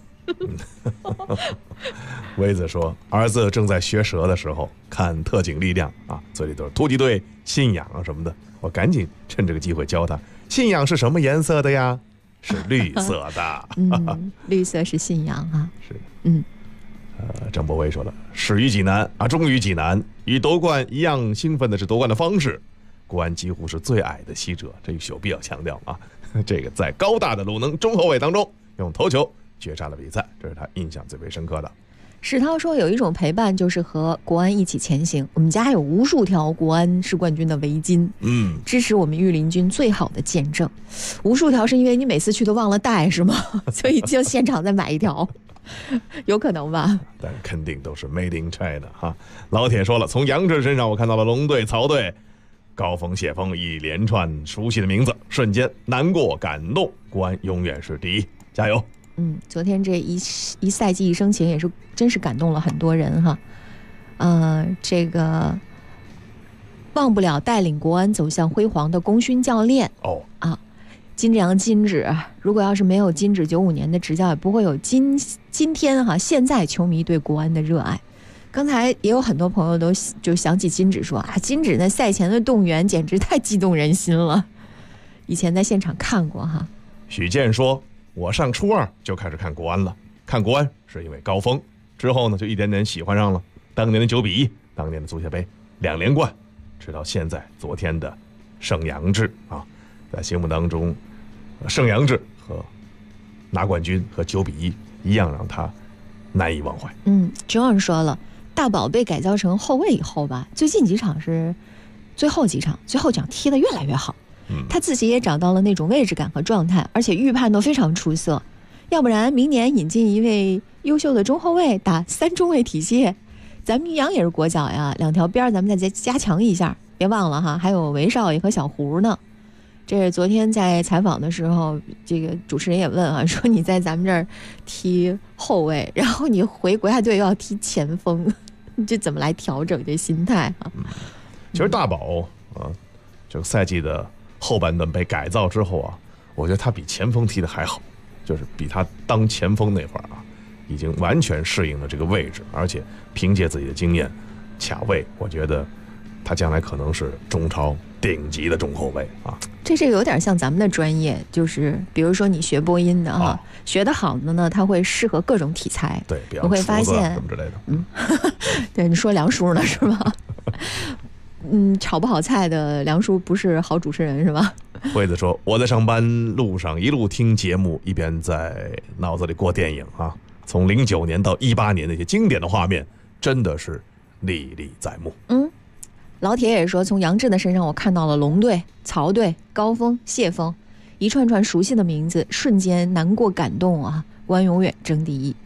薇子说，儿子正在学蛇的时候看特警力量啊，嘴里都是突击队、信仰啊什么的，我赶紧趁这个机会教他，信仰是什么颜色的呀？是绿色的。 绿色是信仰啊。 是。张博威说了，始于济南啊，终于济南，与夺冠一样兴奋的是夺冠的方式。国安几乎是最矮的西者，这有必要强调啊。这个在高大的鲁能中后卫当中用头球绝杀了比赛，这是他印象最为深刻的。 史涛说，有一种陪伴就是和国安一起前行。我们家有无数条国安是冠军的围巾，支持我们御林军最好的见证。无数条是因为你每次去都忘了带是吗？所以就现场再买一条。有可能吧， 但肯定都是 Made in China 哈。老铁说了，从杨志身上我看到了龙队、曹队、高峰、谢峰一连串熟悉的名字，瞬间难过感动，国安永远是第一，加油！ 昨天这一赛季一生情也是真是感动了很多人哈。这个忘不了带领国安走向辉煌的功勋教练金志扬金指，如果要是没有金指95年的执教，也不会有今天哈现在球迷对国安的热爱。刚才也有很多朋友都就想起金指说啊，金指那赛前的动员简直太激动人心了，以前在现场看过哈。 许健说，我上初2就开始看国安了，看国安是因为高峰，之后呢就一点点喜欢上了。当年的9-1，当年的足协杯2连冠，直到现在昨天的盛阳志啊，在心目当中，盛阳志和拿冠军和9-1一样让他难以忘怀。 John 说了，大宝被改造成后卫以后吧，最近几场是最后几场踢得越来越好。他自己也找到了那种位置感和状态，而且预判都非常出色。要不然明年引进一位优秀的中后卫打3中卫体系，咱们玉阳也是国脚呀，2条边咱们再加强一下。别忘了哈，还有韦少爷和小胡呢。这是昨天在采访的时候，这个主持人也问啊，说你在咱们这儿踢后卫，然后你回国家队又要踢前锋，你这怎么来调整这心态啊？ 其实大宝这个赛季的后半段被改造之后啊，我觉得他比前锋踢的还好，就是比他当前锋那会儿啊，已经完全适应了这个位置，而且凭借自己的经验卡位，我觉得他将来可能是中超顶级的中后卫啊。 这有点像咱们的专业，就是比如说你学播音的哈，学得好的呢，他会适合各种题材。 对，比你会发现什么之类的。 对，你说梁叔呢是吧？炒不好菜的梁叔不是好主持人是吧？ 惠子说，我在上班路上一路听节目，一边在脑子里过电影啊。从09年到18年那些经典的画面，真的是历历在目。 老铁也说，从杨志的身上我看到了龙队、曹队、高峰、谢峰，一串串熟悉的名字，瞬间难过感动啊！国安永远争第一。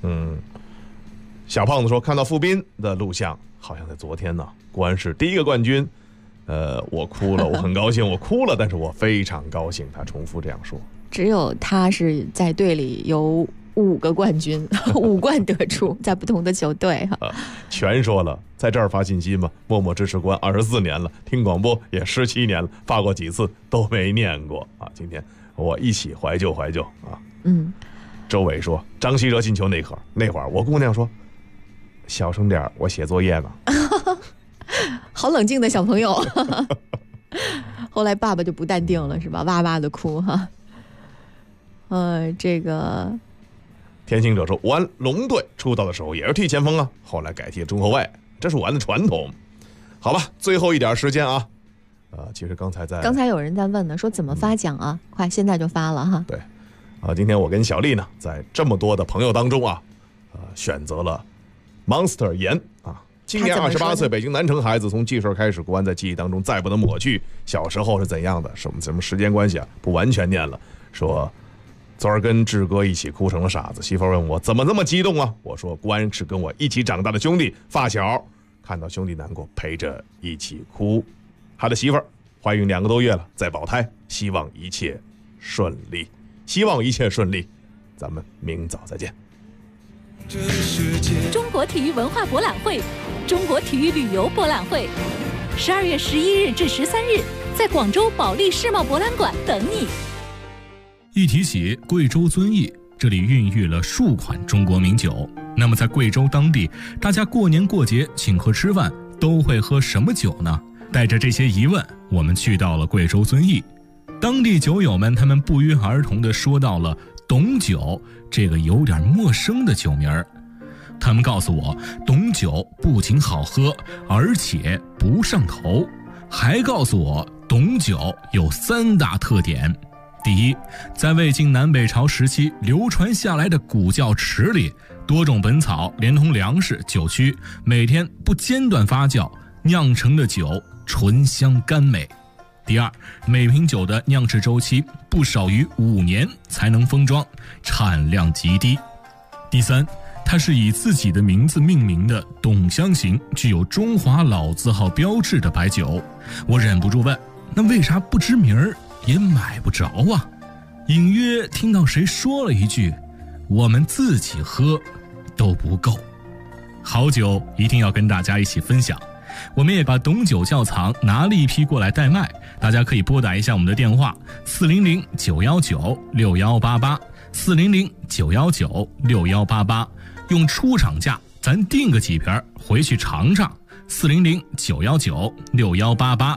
小胖子说，看到傅斌的录像，好像在昨天呢，国安是第一个冠军。我哭了，我很高兴，我哭了，但是我非常高兴。他重复这样说。只有他是在队里有5个冠军，5冠得主，在不同的球队哈。 全说了，在这儿发信息嘛，默默支持国安24年了，听广播也17年了，发过几次都没念过啊。今天我一起怀旧啊。周伟说，张稀哲进球那会儿，我姑娘说，小声点，我写作业呢。 好冷静的小朋友。后来爸爸就不淡定了是吧？哇哇的哭哈。这个天行者说，我安龙队出道的时候也是踢前锋啊，后来改踢中后卫，这是我安的传统。好吧，最后一点时间啊。其实刚才有人在问呢，说怎么发奖啊？快，现在就发了哈。 对，今天我跟小丽呢，在这么多的朋友当中啊，选择了 Monster 盐啊。今年28岁，北京南城孩子，从记事开始，国安在记忆当中再不能抹去小时候是怎样的，什么时间关系啊，不完全念了。说昨儿跟志哥一起哭成了傻子，媳妇问我怎么那么激动啊？我说关是跟我一起长大的兄弟发小，看到兄弟难过陪着一起哭。他的媳妇儿怀孕2个多月了，在保胎，希望一切顺利，希望一切顺利。咱们明早再见。 中国体育文化博览会、中国体育旅游博览会，12月11日至13日，在广州保利世贸博览馆等你。 一提起贵州遵义，这里孕育了数款中国名酒。那么在贵州当地，大家过年过节请客吃饭都会喝什么酒呢？带着这些疑问，我们去到了贵州遵义。当地酒友们他们不约而同地说到了董酒这个有点陌生的酒名儿。他们告诉我，董酒不仅好喝，而且不上头，还告诉我董酒有3大特点。第一，在魏晋南北朝时期流传下来的古窖池里，多种本草连同粮食、酒曲，每天不间断发酵酿成的酒醇香甘美。第二，每瓶酒的酿制周期不少于5年才能封装，产量极低。第三，它是以自己的名字命名的董香型，具有中华老字号标志的白酒。我忍不住问，那为啥不知名儿也买不着啊？隐约听到谁说了一句，我们自己喝都不够。好酒一定要跟大家一起分享。我们也把董酒窖藏拿了一批过来代卖，大家可以拨打一下我们的电话400-919-6188 400-919-6188，用出厂价咱订个几瓶回去尝尝。400-919-6188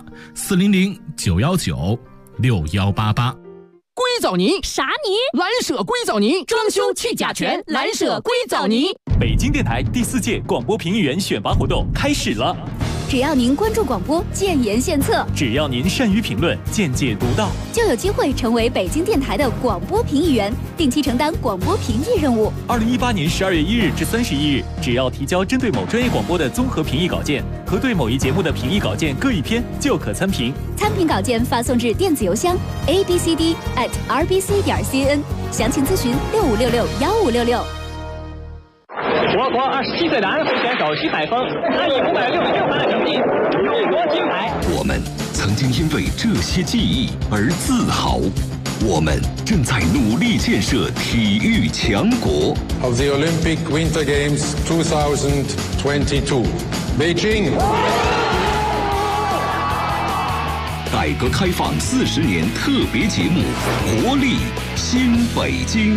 400-919-6188。 硅藻泥啥泥？ 蓝舍硅藻泥，装修去甲醛，蓝舍硅藻泥。 北京电台第4届广播评议员选拔活动开始了。 只要您关注广播，建言献策， 只要您善于评论，见解独到， 就有机会成为北京电台的广播评议员，定期承担广播评议任务。 2018年12月1日至31日，只要提交针对某专业广播的综合评议稿件和对某一节目的评议稿件各1篇，就可参评。 参评稿件发送至电子邮箱 abcd@rbc.cn， 详情咨询65661566。 我国27岁男飞选手徐海峰，他以566分的成绩荣夺金牌。 我们曾经因为这些记忆而自豪，我们正在努力建设体育强国。 Of the Olympic Winter Games 2022, Beijing。 改革开放40年特别节目，活力新北京。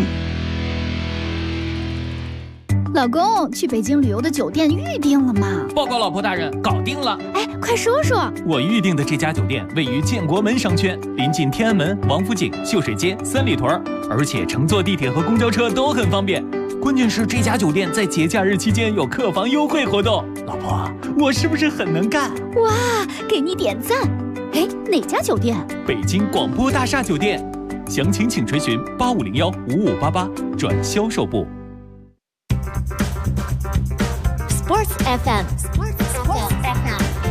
老公，去北京旅游的酒店预定了吗？ 报告老婆大人，搞定了。 哎，快说说。 我预定的这家酒店位于建国门商圈，临近天安门、王府井、秀水街、三里屯，而且乘坐地铁和公交车都很方便。关键是这家酒店在节假日期间有客房优惠活动。老婆，我是不是很能干？ 哇，给你点赞。哎，哪家酒店？ 北京广播大厦酒店，详情请垂询85015588转销售部。 Sports FM。